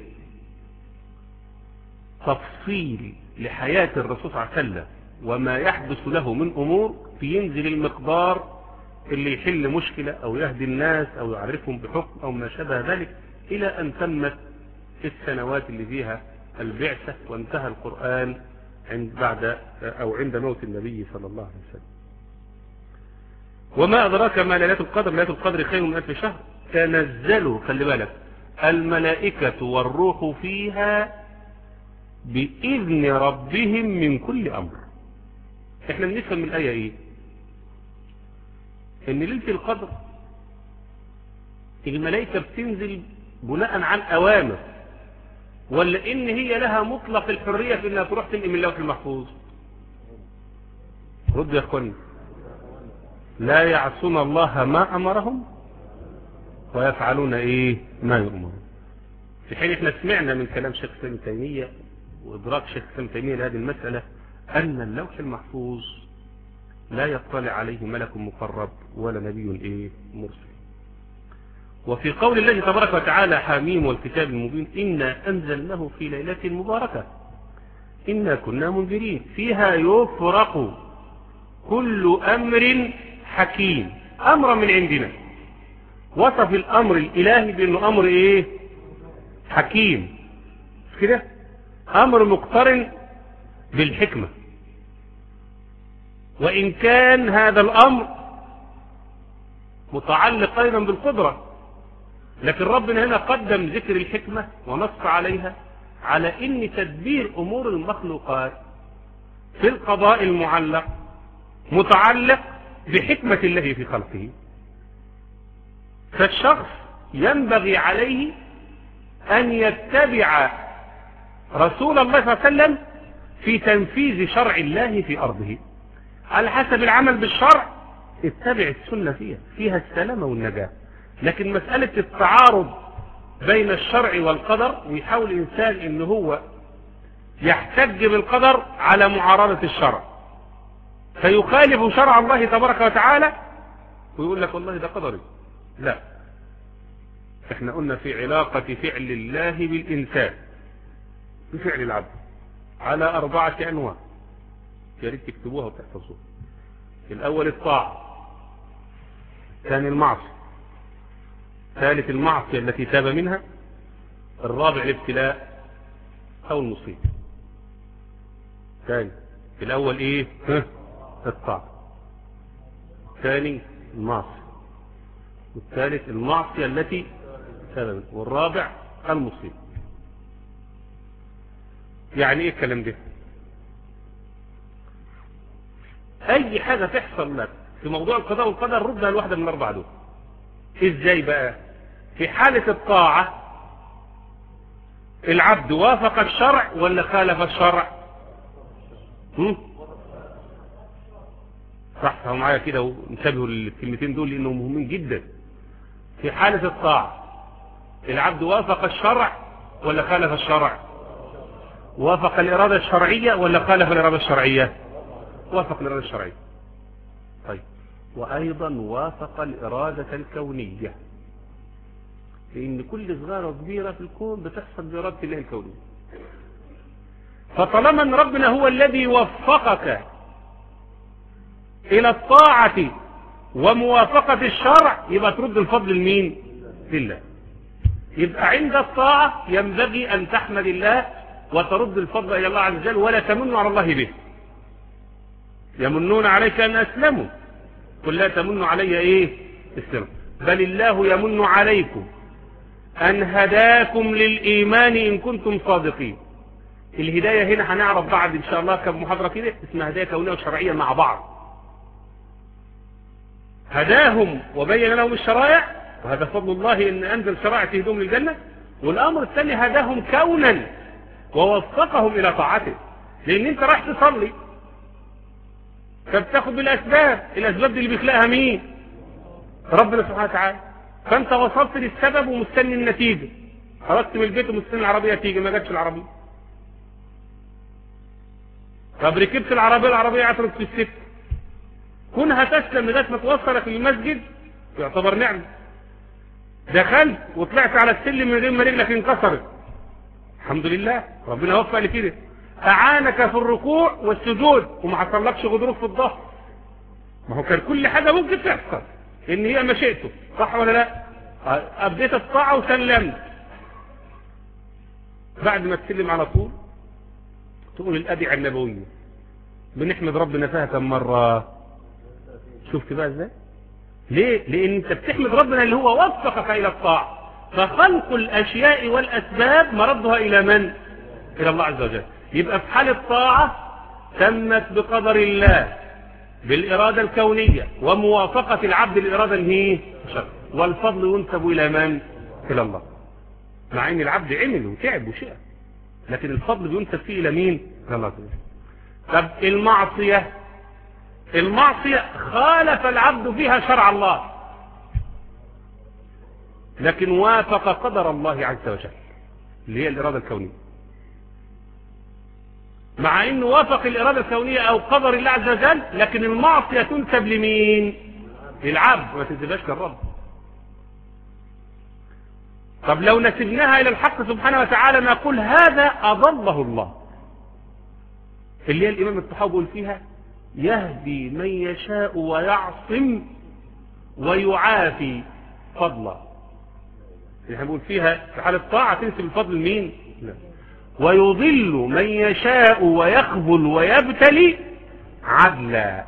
Speaker 1: تفصيل لحياة الرسول صلى الله عليه وسلم وما يحدث له من أمور بينزل المقدار اللي يحل مشكلة أو يهدي الناس أو يعرفهم بحكم أو ما شابه ذلك، إلى أن تمت السنوات اللي فيها البعثة وانتهى القرآن عند بعد أو عند موت النبي صلى الله عليه وسلم. وما أدراك ما ليلة القدر؟ ليلة القدر خير من ألف شهر. تنزل، خلي بالك، الملائكة والروح فيها بإذن ربهم من كل أمر. احنا بنفهم من الآية ايه؟ ان ليلة القدر الملائكة بتنزل بناء عن أوامر، ولا ان هي لها مطلق الحرية في انها تروح تنقل من اللوح المحفوظ؟ رد يا اخواني. لا يعصون الله ما أمرهم ويفعلون ايه ما يؤمرون. في حين احنا سمعنا من كلام شيخ ابن تيمية وإدراك شيخ ابن تيمية لهذه المسألة أن اللوح المحفوظ لا يطلع عليه ملك مقرب ولا نبي إيه مرسل. وفي قول الله تبارك وتعالى حميم والكتاب المبين إنا أنزلناه في ليلة مباركة إنا كنا منذرين فيها يفرق كل أمر حكيم. أمر من عندنا، وصف الأمر الإلهي بأنه أمر إيه حكيم كده، أمر مقترن بالحكمة، وإن كان هذا الأمر متعلق أيضا بالقدرة، لكن ربنا هنا قدم ذكر الحكمة ونص عليها على إن تدبير أمور المخلوقات في القضاء المعلق متعلق بحكمة الله في خلقه. فالشخص ينبغي عليه أن يتبع رسول الله صلى الله عليه وسلم في تنفيذ شرع الله في أرضه على حسب العمل بالشرع. اتبع السنة فيها فيها السلامة والنجاة. لكن مسألة التعارض بين الشرع والقدر ويحاول الإنسان إن هو يحتج بالقدر على معارضة الشرع فيخالف شرع الله تبارك وتعالى ويقول لك والله ده قدري. لا، احنا قلنا في علاقة فعل الله بالإنسان بفعل العبد على أربعة أنواع، يا ريت تكتبوها وتحفظوها. الأول الطاعة، ثاني المعصية، ثالث المعصية التي تاب منها، الرابع الابتلاء أو المصيبة. ثاني الأول إيه؟ الطاعة، ثاني المعصية، والثالث المعصية التي تاب منها، والرابع المصيبة. يعني ايه الكلام ده؟ اي حاجة تحصل لك في موضوع القضاء والقدر ردها لواحدة من الاربعة دول. ازاي بقى؟ في حالة الطاعة العبد وافق الشرع ولا خالف الشرع؟ هم؟ صح، فهو معايا كده وانتبهوا للكلمتين دول لانهم مهمين جدا. في حالة الطاعة العبد وافق الشرع ولا خالف الشرع؟ وافق الإرادة الشرعية ولا خالف الإرادة الشرعية؟ وافق الإرادة الشرعية. طيب، وأيضا وافق الإرادة الكونية، لأن كل صغيرة وكبيرة في الكون بتحصل بإرادة الله الكونية. فطالما أن ربنا هو الذي وفقك إلى الطاعة وموافقة الشرع يبقى ترد الفضل لمين؟ لله. يبقى عند الطاعة ينبغي أن تحمد الله وترد الفضل إلى الله عز وجل ولا تمن على الله به. يمنون عليك أن أسلموا قل لا تمنوا علي إيه اسلموا، بل الله يمن عليكم أن هداكم للإيمان إن كنتم صادقين. الهداية هنا هنعرف بعد إن شاء الله كم محاضرة كده اسمها هداية كونية وشرعية مع بعض. هداهم وبين لهم الشرائع، وهذا فضل الله إن أنزل شرائع تهدهم للجنة. والأمر الثاني هداهم كونا ووفقهم إلى طاعته. لان انت رايح تصلي فبتاخد بالاسباب، الاسباب دي اللي بيخلقها مين؟ ربنا سبحانه وتعالى. فانت وصلت للسبب ومستني النتيجه، خرجت من البيت ومستني العربيه تيجي، ما جاتش العربيه. طب ركبت العربيه، العربيه عطلت في السكه، كونها تسلم لغايه ما توصلك للمسجد يعتبر نعمه. دخلت وطلعت على السلم من غير ما رجلك انكسرت، الحمد لله، ربنا وفق لكده. اعانك في الركوع والسجود وما حصلكش غضروف في الظهر، ما هو كان كل حاجه ممكن تحصل ان هي مشيئته، صح ولا لا؟ ابديت الطاعه وسلمت، بعد ما تسلم على طول تقول الادعية النبويه، بنحمد ربنا فيها كم مره؟ شفت بقى ازاي؟ ليه؟ لان انت بتحمد ربنا اللي هو وفقك الى الطاعه. فخلق الاشياء والاسباب مردها الى من؟ الى الله عز وجل. يبقى في حال الطاعه تمت بقدر الله بالاراده الكونيه وموافقه العبد للاراده الهي الشرعيه، والفضل ينسب الى من؟ الى الله. مع ان العبد عمل وتعب وشاء، لكن الفضل بينسب فيه الى مين؟ الى الله عز وجل. طب المعصيه، المعصيه خالف العبد فيها شرع الله لكن وافق قدر الله عز وجل اللي هي الاراده الكونيه. مع انه وافق الاراده الكونيه او قدر الله عز وجل، لكن المعصيه تنسب لمين؟ للعبد، ما تنسبهاش للرب. طب لو نسبناها الى الحق سبحانه وتعالى نقول هذا اضله الله، اللي هي الامام الطحاوي بيقول فيها يهدي من يشاء ويعصم ويعافي فضلا. احنا بنقول فيها في حال الطاعه تنسب الفضل لمين؟ لا. ويضل من يشاء ويخذل ويبتلي عدلا.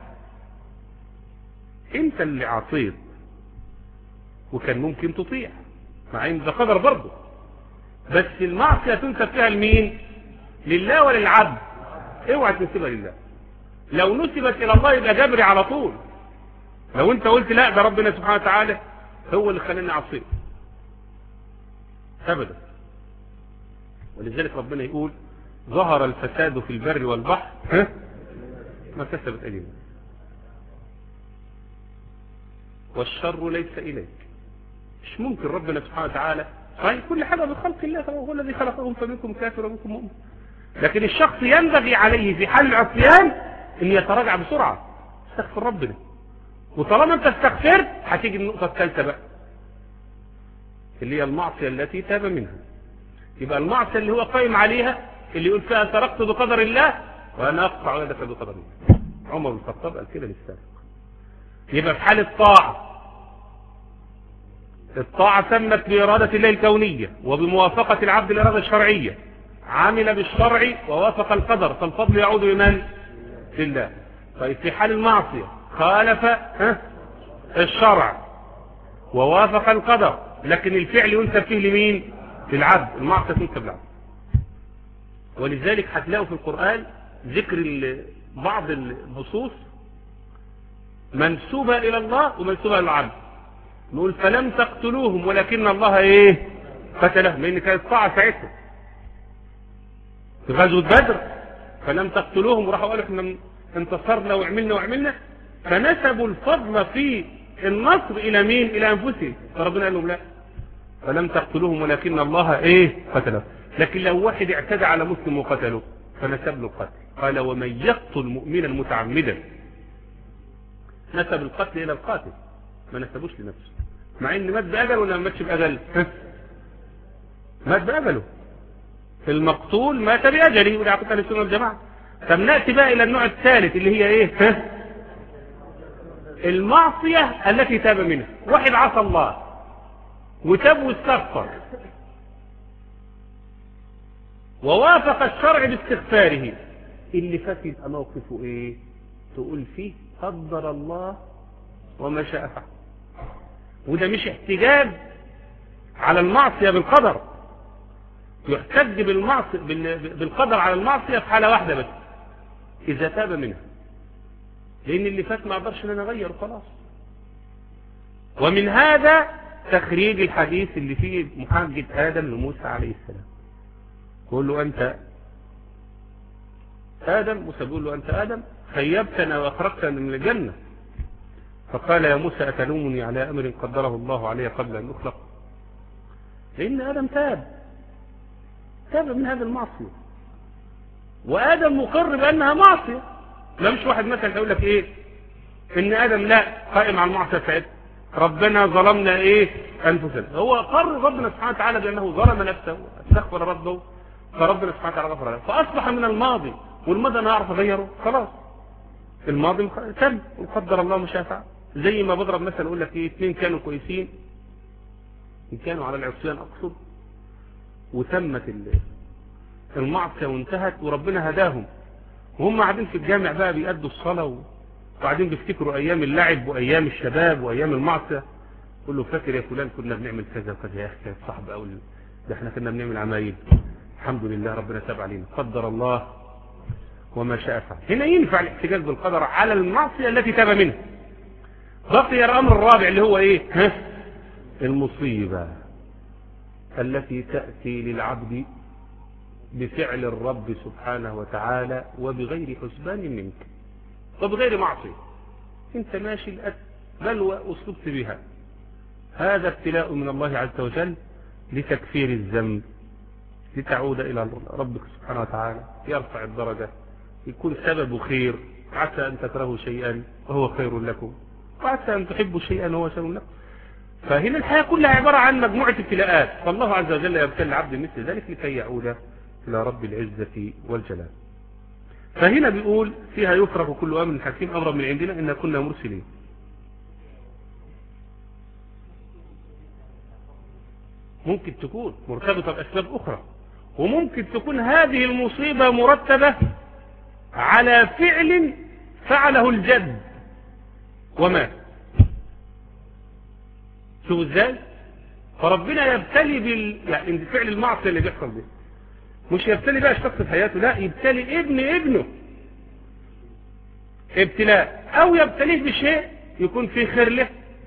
Speaker 1: انت اللي عصيت وكان ممكن تطيع، مع ان ده قدر برضه، بس المعصيه تنسب فيها لمين؟ لله وللعبد. اوعى تنسبها لله. لو نسبت الى الله يبقى جبري على طول. لو انت قلت لا ده ربنا سبحانه وتعالى هو اللي خلاني عصيه، ابدا. ولذلك ربنا يقول ظهر الفساد في البر والبحر ها ما كسبت ايدينا والشر ليس اليك. مش ممكن ربنا سبحانه وتعالى صحيح كل حاجه بخلق الله، هو الذي خلقهم فمنكم كافر ومنكم مؤمن، لكن الشخص ينبغي عليه في حال العصيان ان يتراجع بسرعه، استغفر ربنا. وطالما انت استغفرت هتيجي النقطه الثالثه بقى اللي هي المعصيه التي تاب منها. يبقى المعصيه اللي هو قائم عليها اللي يقول فيها سرقت بقدر الله وانا اقطع يدك بقدر الله. عمر بن الخطاب قال كده للسارق. يبقى في حال الطاعه، الطاعه تمت باراده الله الكونيه وبموافقه العبد الاراده الشرعيه، عمل بالشرع ووافق القدر، فالفضل يعود لمن؟ لله. طيب في حال المعصيه خالف ها الشرع ووافق القدر، لكن الفعل ينسب فيه لمين؟ للعبد. المعصيه تنسب للعبد. ولذلك هتلاقوا في القرآن ذكر بعض النصوص منسوبة إلى الله ومنسوبة إلى العبد. نقول فلم تقتلوهم ولكن الله إيه؟ قتلهم، لأن كانت طاعة ساعتها في غزوة بدر. فلم تقتلوهم وراحوا قالوا احنا انتصرنا وعملنا وعملنا، فنسبوا الفضل في النصر إلى مين؟ إلى أنفسهم. فربنا قال لهم لا، فلم تقتلوهم ولكن الله إيه؟ قتلهم. لكن لو واحد اعتدى على مسلم وقتله فنسب له القتل. قال ومن يقتل مؤمنا متعمدا، نسب القتل الى القاتل، ما نسبوش لنفسه، مع ان مات باجل ولا ما ماتش باجل؟ مات باجله. المقتول مات باجله ولا عقيده السنه والجماعه. طب ناتي بقى الى النوع الثالث اللي هي ايه؟ المعصيه التي تاب منها. واحد عصى الله وتاب واستغفر ووافق الشرع باستغفاره، اللي فات يبقى موقفه ايه؟ تقول فيه قدر الله وما شاء فعل. وده مش احتجاج على المعصيه بالقدر، يحتج بالمعصيه بالقدر على المعصيه في حاله واحده بس، اذا تاب منها، لان اللي فات ما اقدرش ان انا اغيره خلاص. ومن هذا تخريج الحديث اللي فيه محاجة ادم لموسى عليه السلام، يقول له انت آدم. موسى بيقول له أنت آدم خيبتنا وأخرجتنا من الجنة. فقال يا موسى أتلومني على أمر قدره الله علي قبل أن أخلق؟ لأن آدم تاب تاب من هذا المعصية، وآدم مقر بأنها معصية. لا مش واحد مثلا يقول لك إيه إن آدم لا قائم على المعصية بتاعتنا، ربنا ظلمنا إيه أنفسنا. هو قر ربنا سبحانه وتعالى بأنه ظلم نفسه استغفر ربه، فربنا سبحانه وتعالى غفر له، فأصبح من الماضي، والماضي أنا أعرف أغيره خلاص، الماضي تم وقدر الله ما شاء فعل. زي ما بضرب مثلا أقول لك إيه اثنين كانوا كويسين، إن كانوا على العصيان أقصد، وتمت المعصية وانتهت وربنا هداهم، وهم قاعدين في الجامع بقى بيأدوا الصلاة وقاعدين بيفتكروا أيام اللعب وأيام الشباب وأيام المعصية. قل له فاكر يا فلان كنا بنعمل كذا وكذا، يا أخي صاحب أقول ده احنا كنا بنعمل عمايل، الحمد لله ربنا تاب علينا، قدر الله وما شاء فعل. هنا ينفع الاحتجاج بالقدر على المعصية التي تاب منها. بقي الأمر الرابع اللي هو إيه؟ ها؟ المصيبة التي تأتي للعبد بفعل الرب سبحانه وتعالى وبغير حسبان منك وبغير معصية، انت ماشي بلوى أصبت بها، هذا ابتلاء من الله عز وجل لتكفير الذنب، لتعود إلى ربك سبحانه وتعالى، يرفع الدرجة، يكون سبب خير. عسى أن تكرهوا شيئا وهو خير لكم، وعسى أن تحبوا شيئا وهو شر لكم. فهنا الحياة كلها عبارة عن مجموعة ابتلاءات، فالله عز وجل يبتلي العبد مثل ذلك لكي يعود إلى رب العزة والجلال. فهنا بيقول فيها يفرق كل أمر حكيم أمرا من عندنا إن كنا مرسلين. ممكن تكون مرتبطة بأسباب أخرى، وممكن تكون هذه المصيبة مرتبة على فعل فعله الجد ومات. شوف ازاي فربنا يبتلي بال يعني فعل المعصية اللي بيحصل ده، مش يبتلي بقى شخص في حياته، لا يبتلي ابن ابنه ابتلاء، او يبتليه بشيء يكون فيه خير له،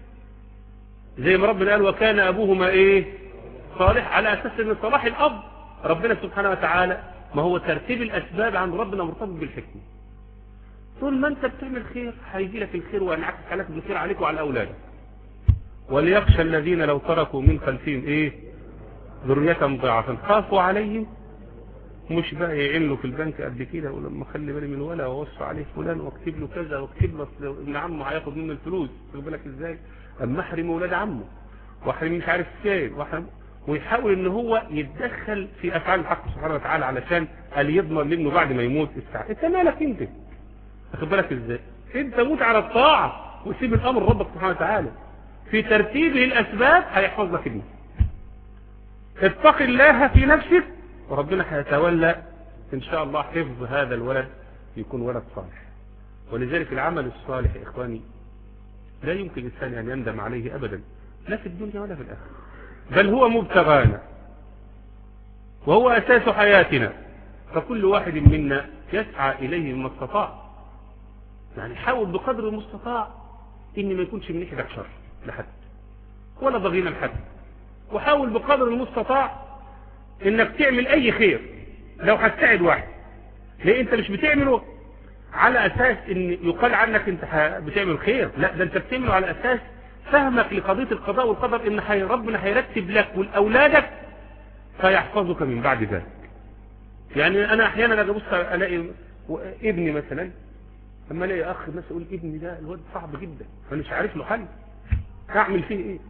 Speaker 1: زي ما ربنا قال وكان ابوهما ايه صالح، على اساس ان صلاح الاب ربنا سبحانه وتعالى ما هو ترتيب الاسباب عند ربنا مرتبط بالحكمه. طول ما انت بتعمل خير هيجي لك الخير وينعكس عليك بالخير عليك وعلى اولادك. وليخشى الذين لو تركوا من خلفهم ايه ذرية ضعفا خافوا عليهم، مش بقى يعين له في البنك قد كده يقول لما خلي بالي من ولا واوصى عليه فلان واكتب له كذا واكتب له ابن عمه هياخد منه الفلوس، خد بالك ازاي، اما احرم اولاد عمه واحرم مش عارف فين واحرم، ويحاول ان هو يتدخل في افعال الحق سبحانه وتعالى علشان قال يضمن منه بعد ما يموت الساعه. انت مالك انت، خد بالك ازاي، انت موت على الطاعه وسيب الامر ربك سبحانه وتعالى في ترتيبه الاسباب هيحفظ لك ابنك. اتق الله في نفسك وربنا هيتولى ان شاء الله حفظ هذا الولد يكون ولد صالح. ولذلك العمل الصالح يا اخواني لا يمكن الانسان ان يندم عليه ابدا، لا في الدنيا ولا في الاخره، بل هو مبتغانا وهو اساس حياتنا، فكل واحد منا يسعى اليه ما استطاع، يعني حاول بقدر المستطاع ان ما يكونش من ناحيتك شر لحد ولا ضغينا لحد، وحاول بقدر المستطاع انك تعمل اي خير لو هتساعد واحد، ليه انت مش بتعمله على اساس ان يقال عنك انت بتعمل خير، لا ده انت بتعمله على اساس فهمك لقضية القضاء والقدر ان حي ربنا هيرتب لك ولأولادك فيحفظك من بعد ذلك. يعني انا احيانا اجي ابص الاقي ابني مثلا، اما الاقي اخ مثلا يقول ابني ده الواد صعب جدا انا مش عارف له حل، اعمل فيه ايه؟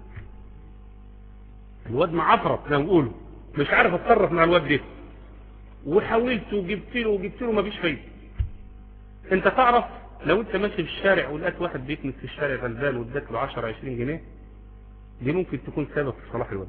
Speaker 1: الواد معفرط زي ما بيقولوا، مش عارف اتصرف مع الواد ده، وحاولت وجبت له وجبت له مفيش فايده. انت تعرف لو انت ماشي في الشارع ولقيت واحد بيكنس في الشارع غلبان واداك له عشرة عشرين جنيه، دي ممكن تكون سبب في صلاح الولد.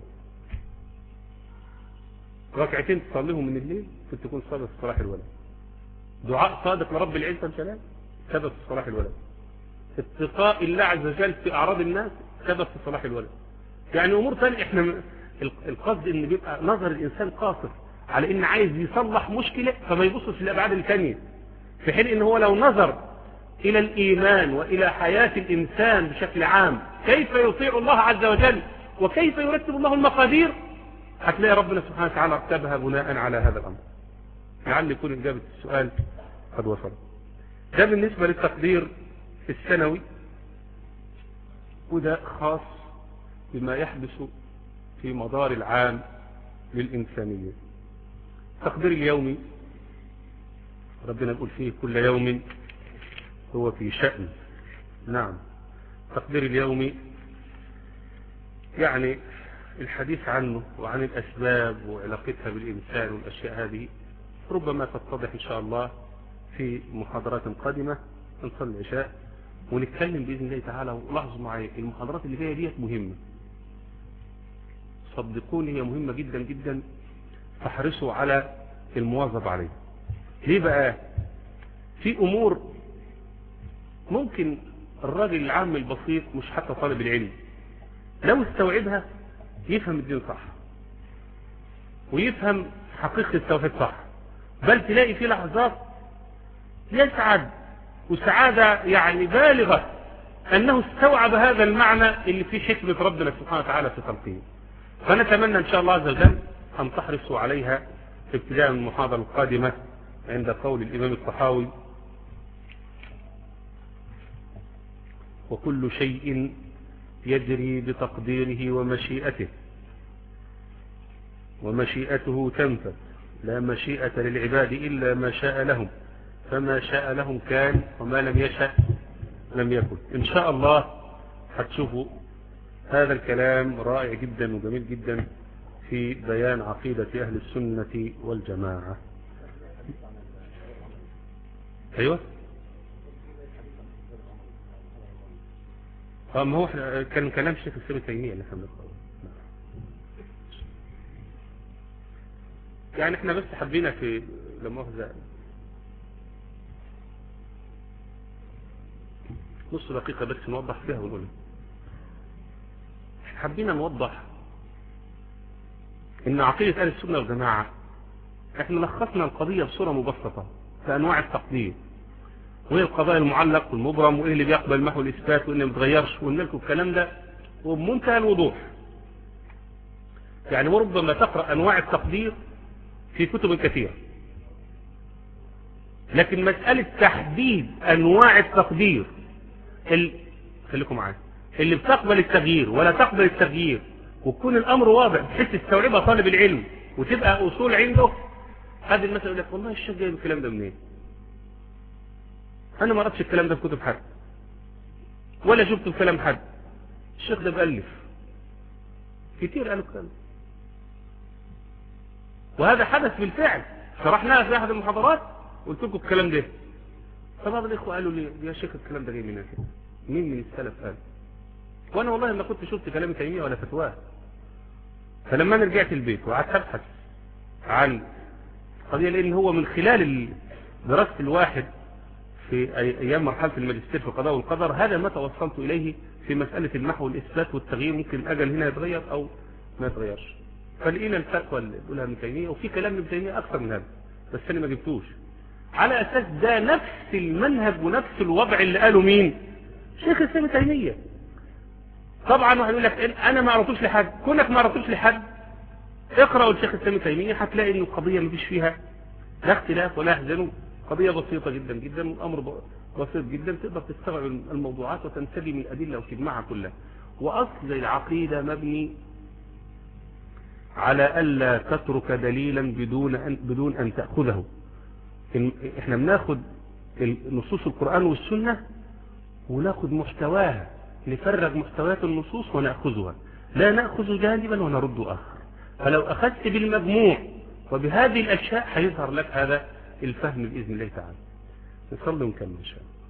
Speaker 1: ركعتين تصليهم من الليل ممكن تكون سبب في صلاح الولد. دعاء صادق لرب العزة والجلال سبب في صلاح الولد. اتقاء الله عز وجل في اعراض الناس سبب في صلاح الولد. يعني امور ثانيه احنا القصد ان بيبقى نظر الانسان قاصر على ان عايز يصلح مشكله فما يبصش للابعاد الثانيه، في حين ان هو لو نظر الى الايمان والى حياه الانسان بشكل عام كيف يطيع الله عز وجل وكيف يرتب الله المقادير، هتلاقي ربنا سبحانه وتعالى ارتبها بناء على هذا الامر. لعل يكون اجابه السؤال قد وصل. ده بالنسبة للتقدير السنوي، وده خاص بما يحدث في مدار العام للإنسانية. التقدير اليومي ربنا يقول فيه كل يوم هو في شأن. نعم، التقدير اليومي يعني الحديث عنه وعن الأسباب وعلاقتها بالإنسان والأشياء هذه ربما تتضح إن شاء الله في محاضرات قادمة. نصلي العشاء ونتكلم بإذن الله تعالى. ولاحظوا معي المحاضرات اللي جايه ديت مهمة، صدقوني هي مهمة جدا جدا، فاحرصوا على المواظبة عليها. ليه بقى؟ في أمور ممكن الراجل العام البسيط مش حتى طالب العلم لو استوعبها يفهم الدين صح ويفهم حقيقة التوحيد صح، بل تلاقي في لحظات يسعد وسعادة يعني بالغة أنه استوعب هذا المعنى اللي فيه حكمة ربنا سبحانه وتعالى في خلقه. فنتمنى إن شاء الله عز وجل أن تحرصوا عليها ابتداء من المحاضرة القادمة عند قول الإمام الطحاوي: وكل شيء يجري بتقديره ومشيئته، ومشيئته تنفذ، لا مشيئة للعباد إلا ما شاء لهم، فما شاء لهم كان وما لم يشاء لم يكن. إن شاء الله هتشوفوا هذا الكلام رائع جدا وجميل جدا في بيان عقيدة أهل السنة والجماعة. أيوة، ما هو كان كلام الشيخ الإسلام ابن تيمية اللي احنا يعني احنا بس حبينا في لما أخذ نص دقيقة بس نوضح فيها ونقول حبينا نوضح ان عقيدة أهل السنة والجماعة احنا لخصنا القضية بصورة مبسطة في أنواع التقدير، وهي القضاء المعلق والمبرم، وايه اللي بيقبل محو الإثبات وإنه ما بيتغيرش، وقلنا لكم الكلام ده وبمنتهى الوضوح. يعني وربما تقرأ أنواع التقدير في كتب كثيرة، لكن مسألة تحديد أنواع التقدير اللي خليكم معايا اللي بتقبل التغيير ولا تقبل التغيير، ويكون الأمر واضح بحيث تستوعبها طالب العلم وتبقى أصول عنده. هذه المسألة يقول لك والله الشيخ جايب الكلام ده منين؟ أنا ما قرأتش الكلام ده في كتب حد ولا شفته في كلام حد. الشيخ ده بألف كتير قالوا الكلام، وهذا حدث بالفعل، شرحناها في أحد المحاضرات قلت لكم الكلام ده. فبعض الإخوة قالوا لي يا شيخ الكلام ده جاي منين؟ مين من السلف قال؟ وأنا والله ما كنت شفت كلام تيمية ولا فتواه. فلما أنا رجعت البيت وقعدت أبحث عن قضية، لأن هو من خلال دراسة الواحد في أيام مرحلة الماجستير في القضاء والقدر هذا ما توصلت إليه في مسألة المحو والإثبات والتغيير. ممكن الأجل هنا يتغير أو ما يتغيرش، فلقينا الفتوى اللي بيقولها ابن تيمية، وفي كلام ابن تيمية أكثر من هذا بس أنا ما جبتوش، على أساس ده نفس المنهج ونفس الوضع اللي قاله مين؟ شيخ الإسلام ابن تيمية. طبعا واحد يقول لك أنا ما عرفتوش لحد، كونك ما عرفتوش لحد اقرأوا الشيخ الإسلام ابن تيمية هتلاقي إن القضية ما فيش فيها لا اختلاف ولا احزان، قضية بسيطة جدا جدا، والأمر بسيط جدا، تقدر تستوعب الموضوعات وتنسجم الأدلة وتجمعها كلها. وأصل العقيدة مبني على ألا تترك دليلا بدون أن, بدون أن تأخذه. احنا بناخد نصوص القرآن والسنة وناخد محتواها، نفرغ محتويات النصوص ونأخذها، لا نأخذ جانبا ونرد آخر. فلو أخذت بالمجموع وبهذه الأشياء هيظهر لك هذا الفهم بإذن الله تعالى. نصلي ونكمل إن شاء الله.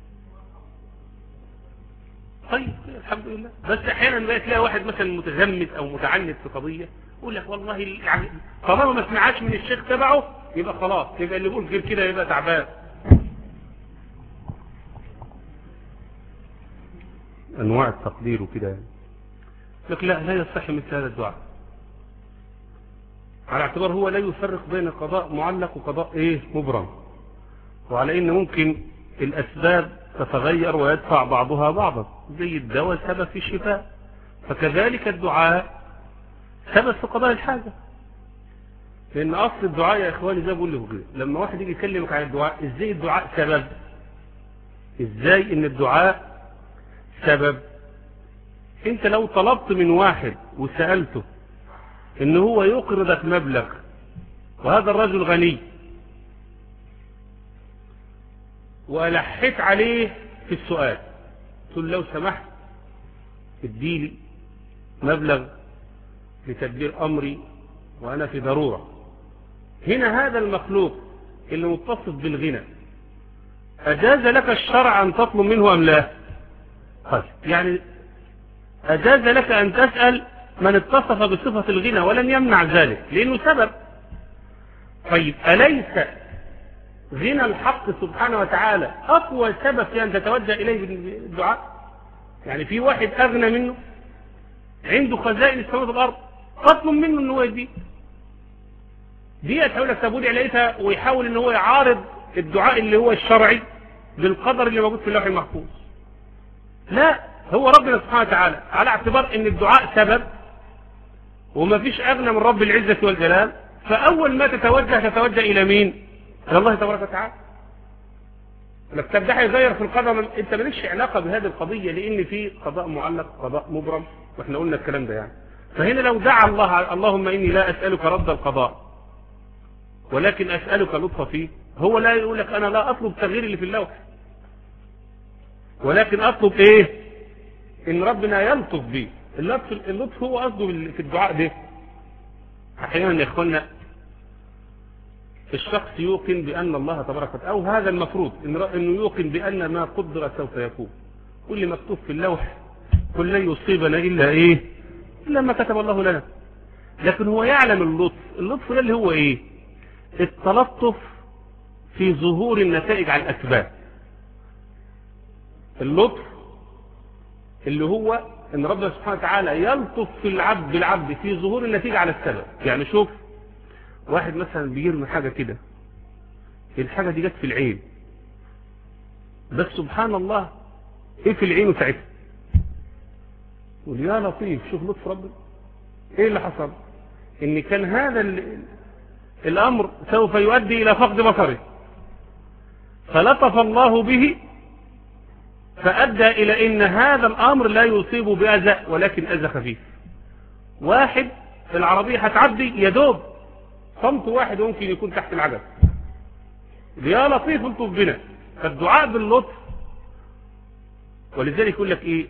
Speaker 1: طيب الحمد لله. بس أحيانا بقى تلاقي واحد مثلا متزمت أو متعنت في قضية يقول لك والله طالما ما سمعهاش من الشيخ تبعه يبقى خلاص، يبقى اللي يقول غير كده يبقى تعبان. أنواع التقدير وكده يعني. لك لا لا يصح مثل هذا الدعاء، على اعتبار هو لا يفرق بين قضاء معلق وقضاء ايه مبرم، وعلى ان ممكن الاسباب تتغير ويدفع بعضها بعضا، زي الدواء سبب في الشفاء، فكذلك الدعاء سبب في قضاء الحاجة. لأن أصل الدعاء يا إخواني زي ما بقول له كده، لما واحد يجي يكلمك عن الدعاء، إزاي الدعاء سبب؟ إزاي إن الدعاء سبب؟ أنت لو طلبت من واحد وسألته إن هو يقرضك مبلغ، وهذا الرجل غني، وألحيت عليه في السؤال، قلت له لو سمحت اديلي مبلغ لتدبير أمري وأنا في ضرورة، هنا هذا المخلوق اللي متصف بالغنى أجاز لك الشرع أن تطلب منه أم لا؟ يعني أجاز لك أن تسأل من اتصف بصفة الغنى ولم يمنع ذلك لأنه سبب. طيب أليس غنى الحق سبحانه وتعالى أقوى سبب في أن تتوجه إليه بالدعاء؟ يعني في واحد أغنى منه عنده خزائن السماوات والأرض، تطلب منه أنه يديه دي تقول لك تبودي عليها، ويحاول أنه يعارض الدعاء اللي هو الشرعي بالقدر اللي موجود في اللوح المحفوظ. لا، هو ربنا سبحانه وتعالى على اعتبار ان الدعاء سبب وما فيش اغنى من رب العزة والجلال، فاول ما تتوجه تتوجه الى مين؟ الى الله تبارك وتعالى. لك تبدأ يغير في القدر، انت مالكش علاقة بهذه القضية، لان في قضاء معلق قضاء مبرم، واحنا قلنا الكلام ده يعني. فهنا لو دعا الله اللهم اني لا اسألك رد القضاء ولكن اسألك لطف فيه، هو لا يقول لك انا لا اطلب تغيير اللي في اللوح، ولكن اطلب ايه؟ ان ربنا يلطف بيه. اللطف, اللطف هو قصده في الدعاء ده. احيانا يا اخوانا الشخص يوقن بان الله تبارك وتعالى، او هذا المفروض انه يوقن بان ما قدر سوف يكون، كل مكتوب في اللوح كل لن يصيبنا الا ايه؟ الا ما كتب الله لنا. لكن هو يعلم اللطف، اللطف ده اللي هو ايه؟ التلطف في ظهور النتائج على الاسباب. اللطف اللي هو ان ربنا سبحانه وتعالى يلطف في العبد بالعبد في ظهور النتيجة على السبب. يعني شوف واحد مثلا بيرمي حاجة كده، الحاجة دي جت في العين، بس سبحان الله ايه في العين ساعتها؟ يقول يا لطيف، شوف لطف ربنا. ايه اللي حصل؟ ان كان هذا الامر سوف يؤدي الى فقد بصره، فلطف الله به فأدى إلى إن هذا الأمر لا يصيب بأذى ولكن أذى خفيف. واحد في العربية هتعدي يدوب صمت واحد ممكن يكون تحت العجل، يا لطيف الطف بنا. فالدعاء باللطف، ولذلك يقول لك إيه؟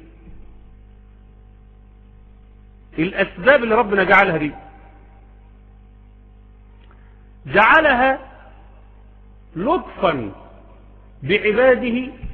Speaker 1: الأسباب اللي ربنا جعلها دي جعلها لطفا بعباده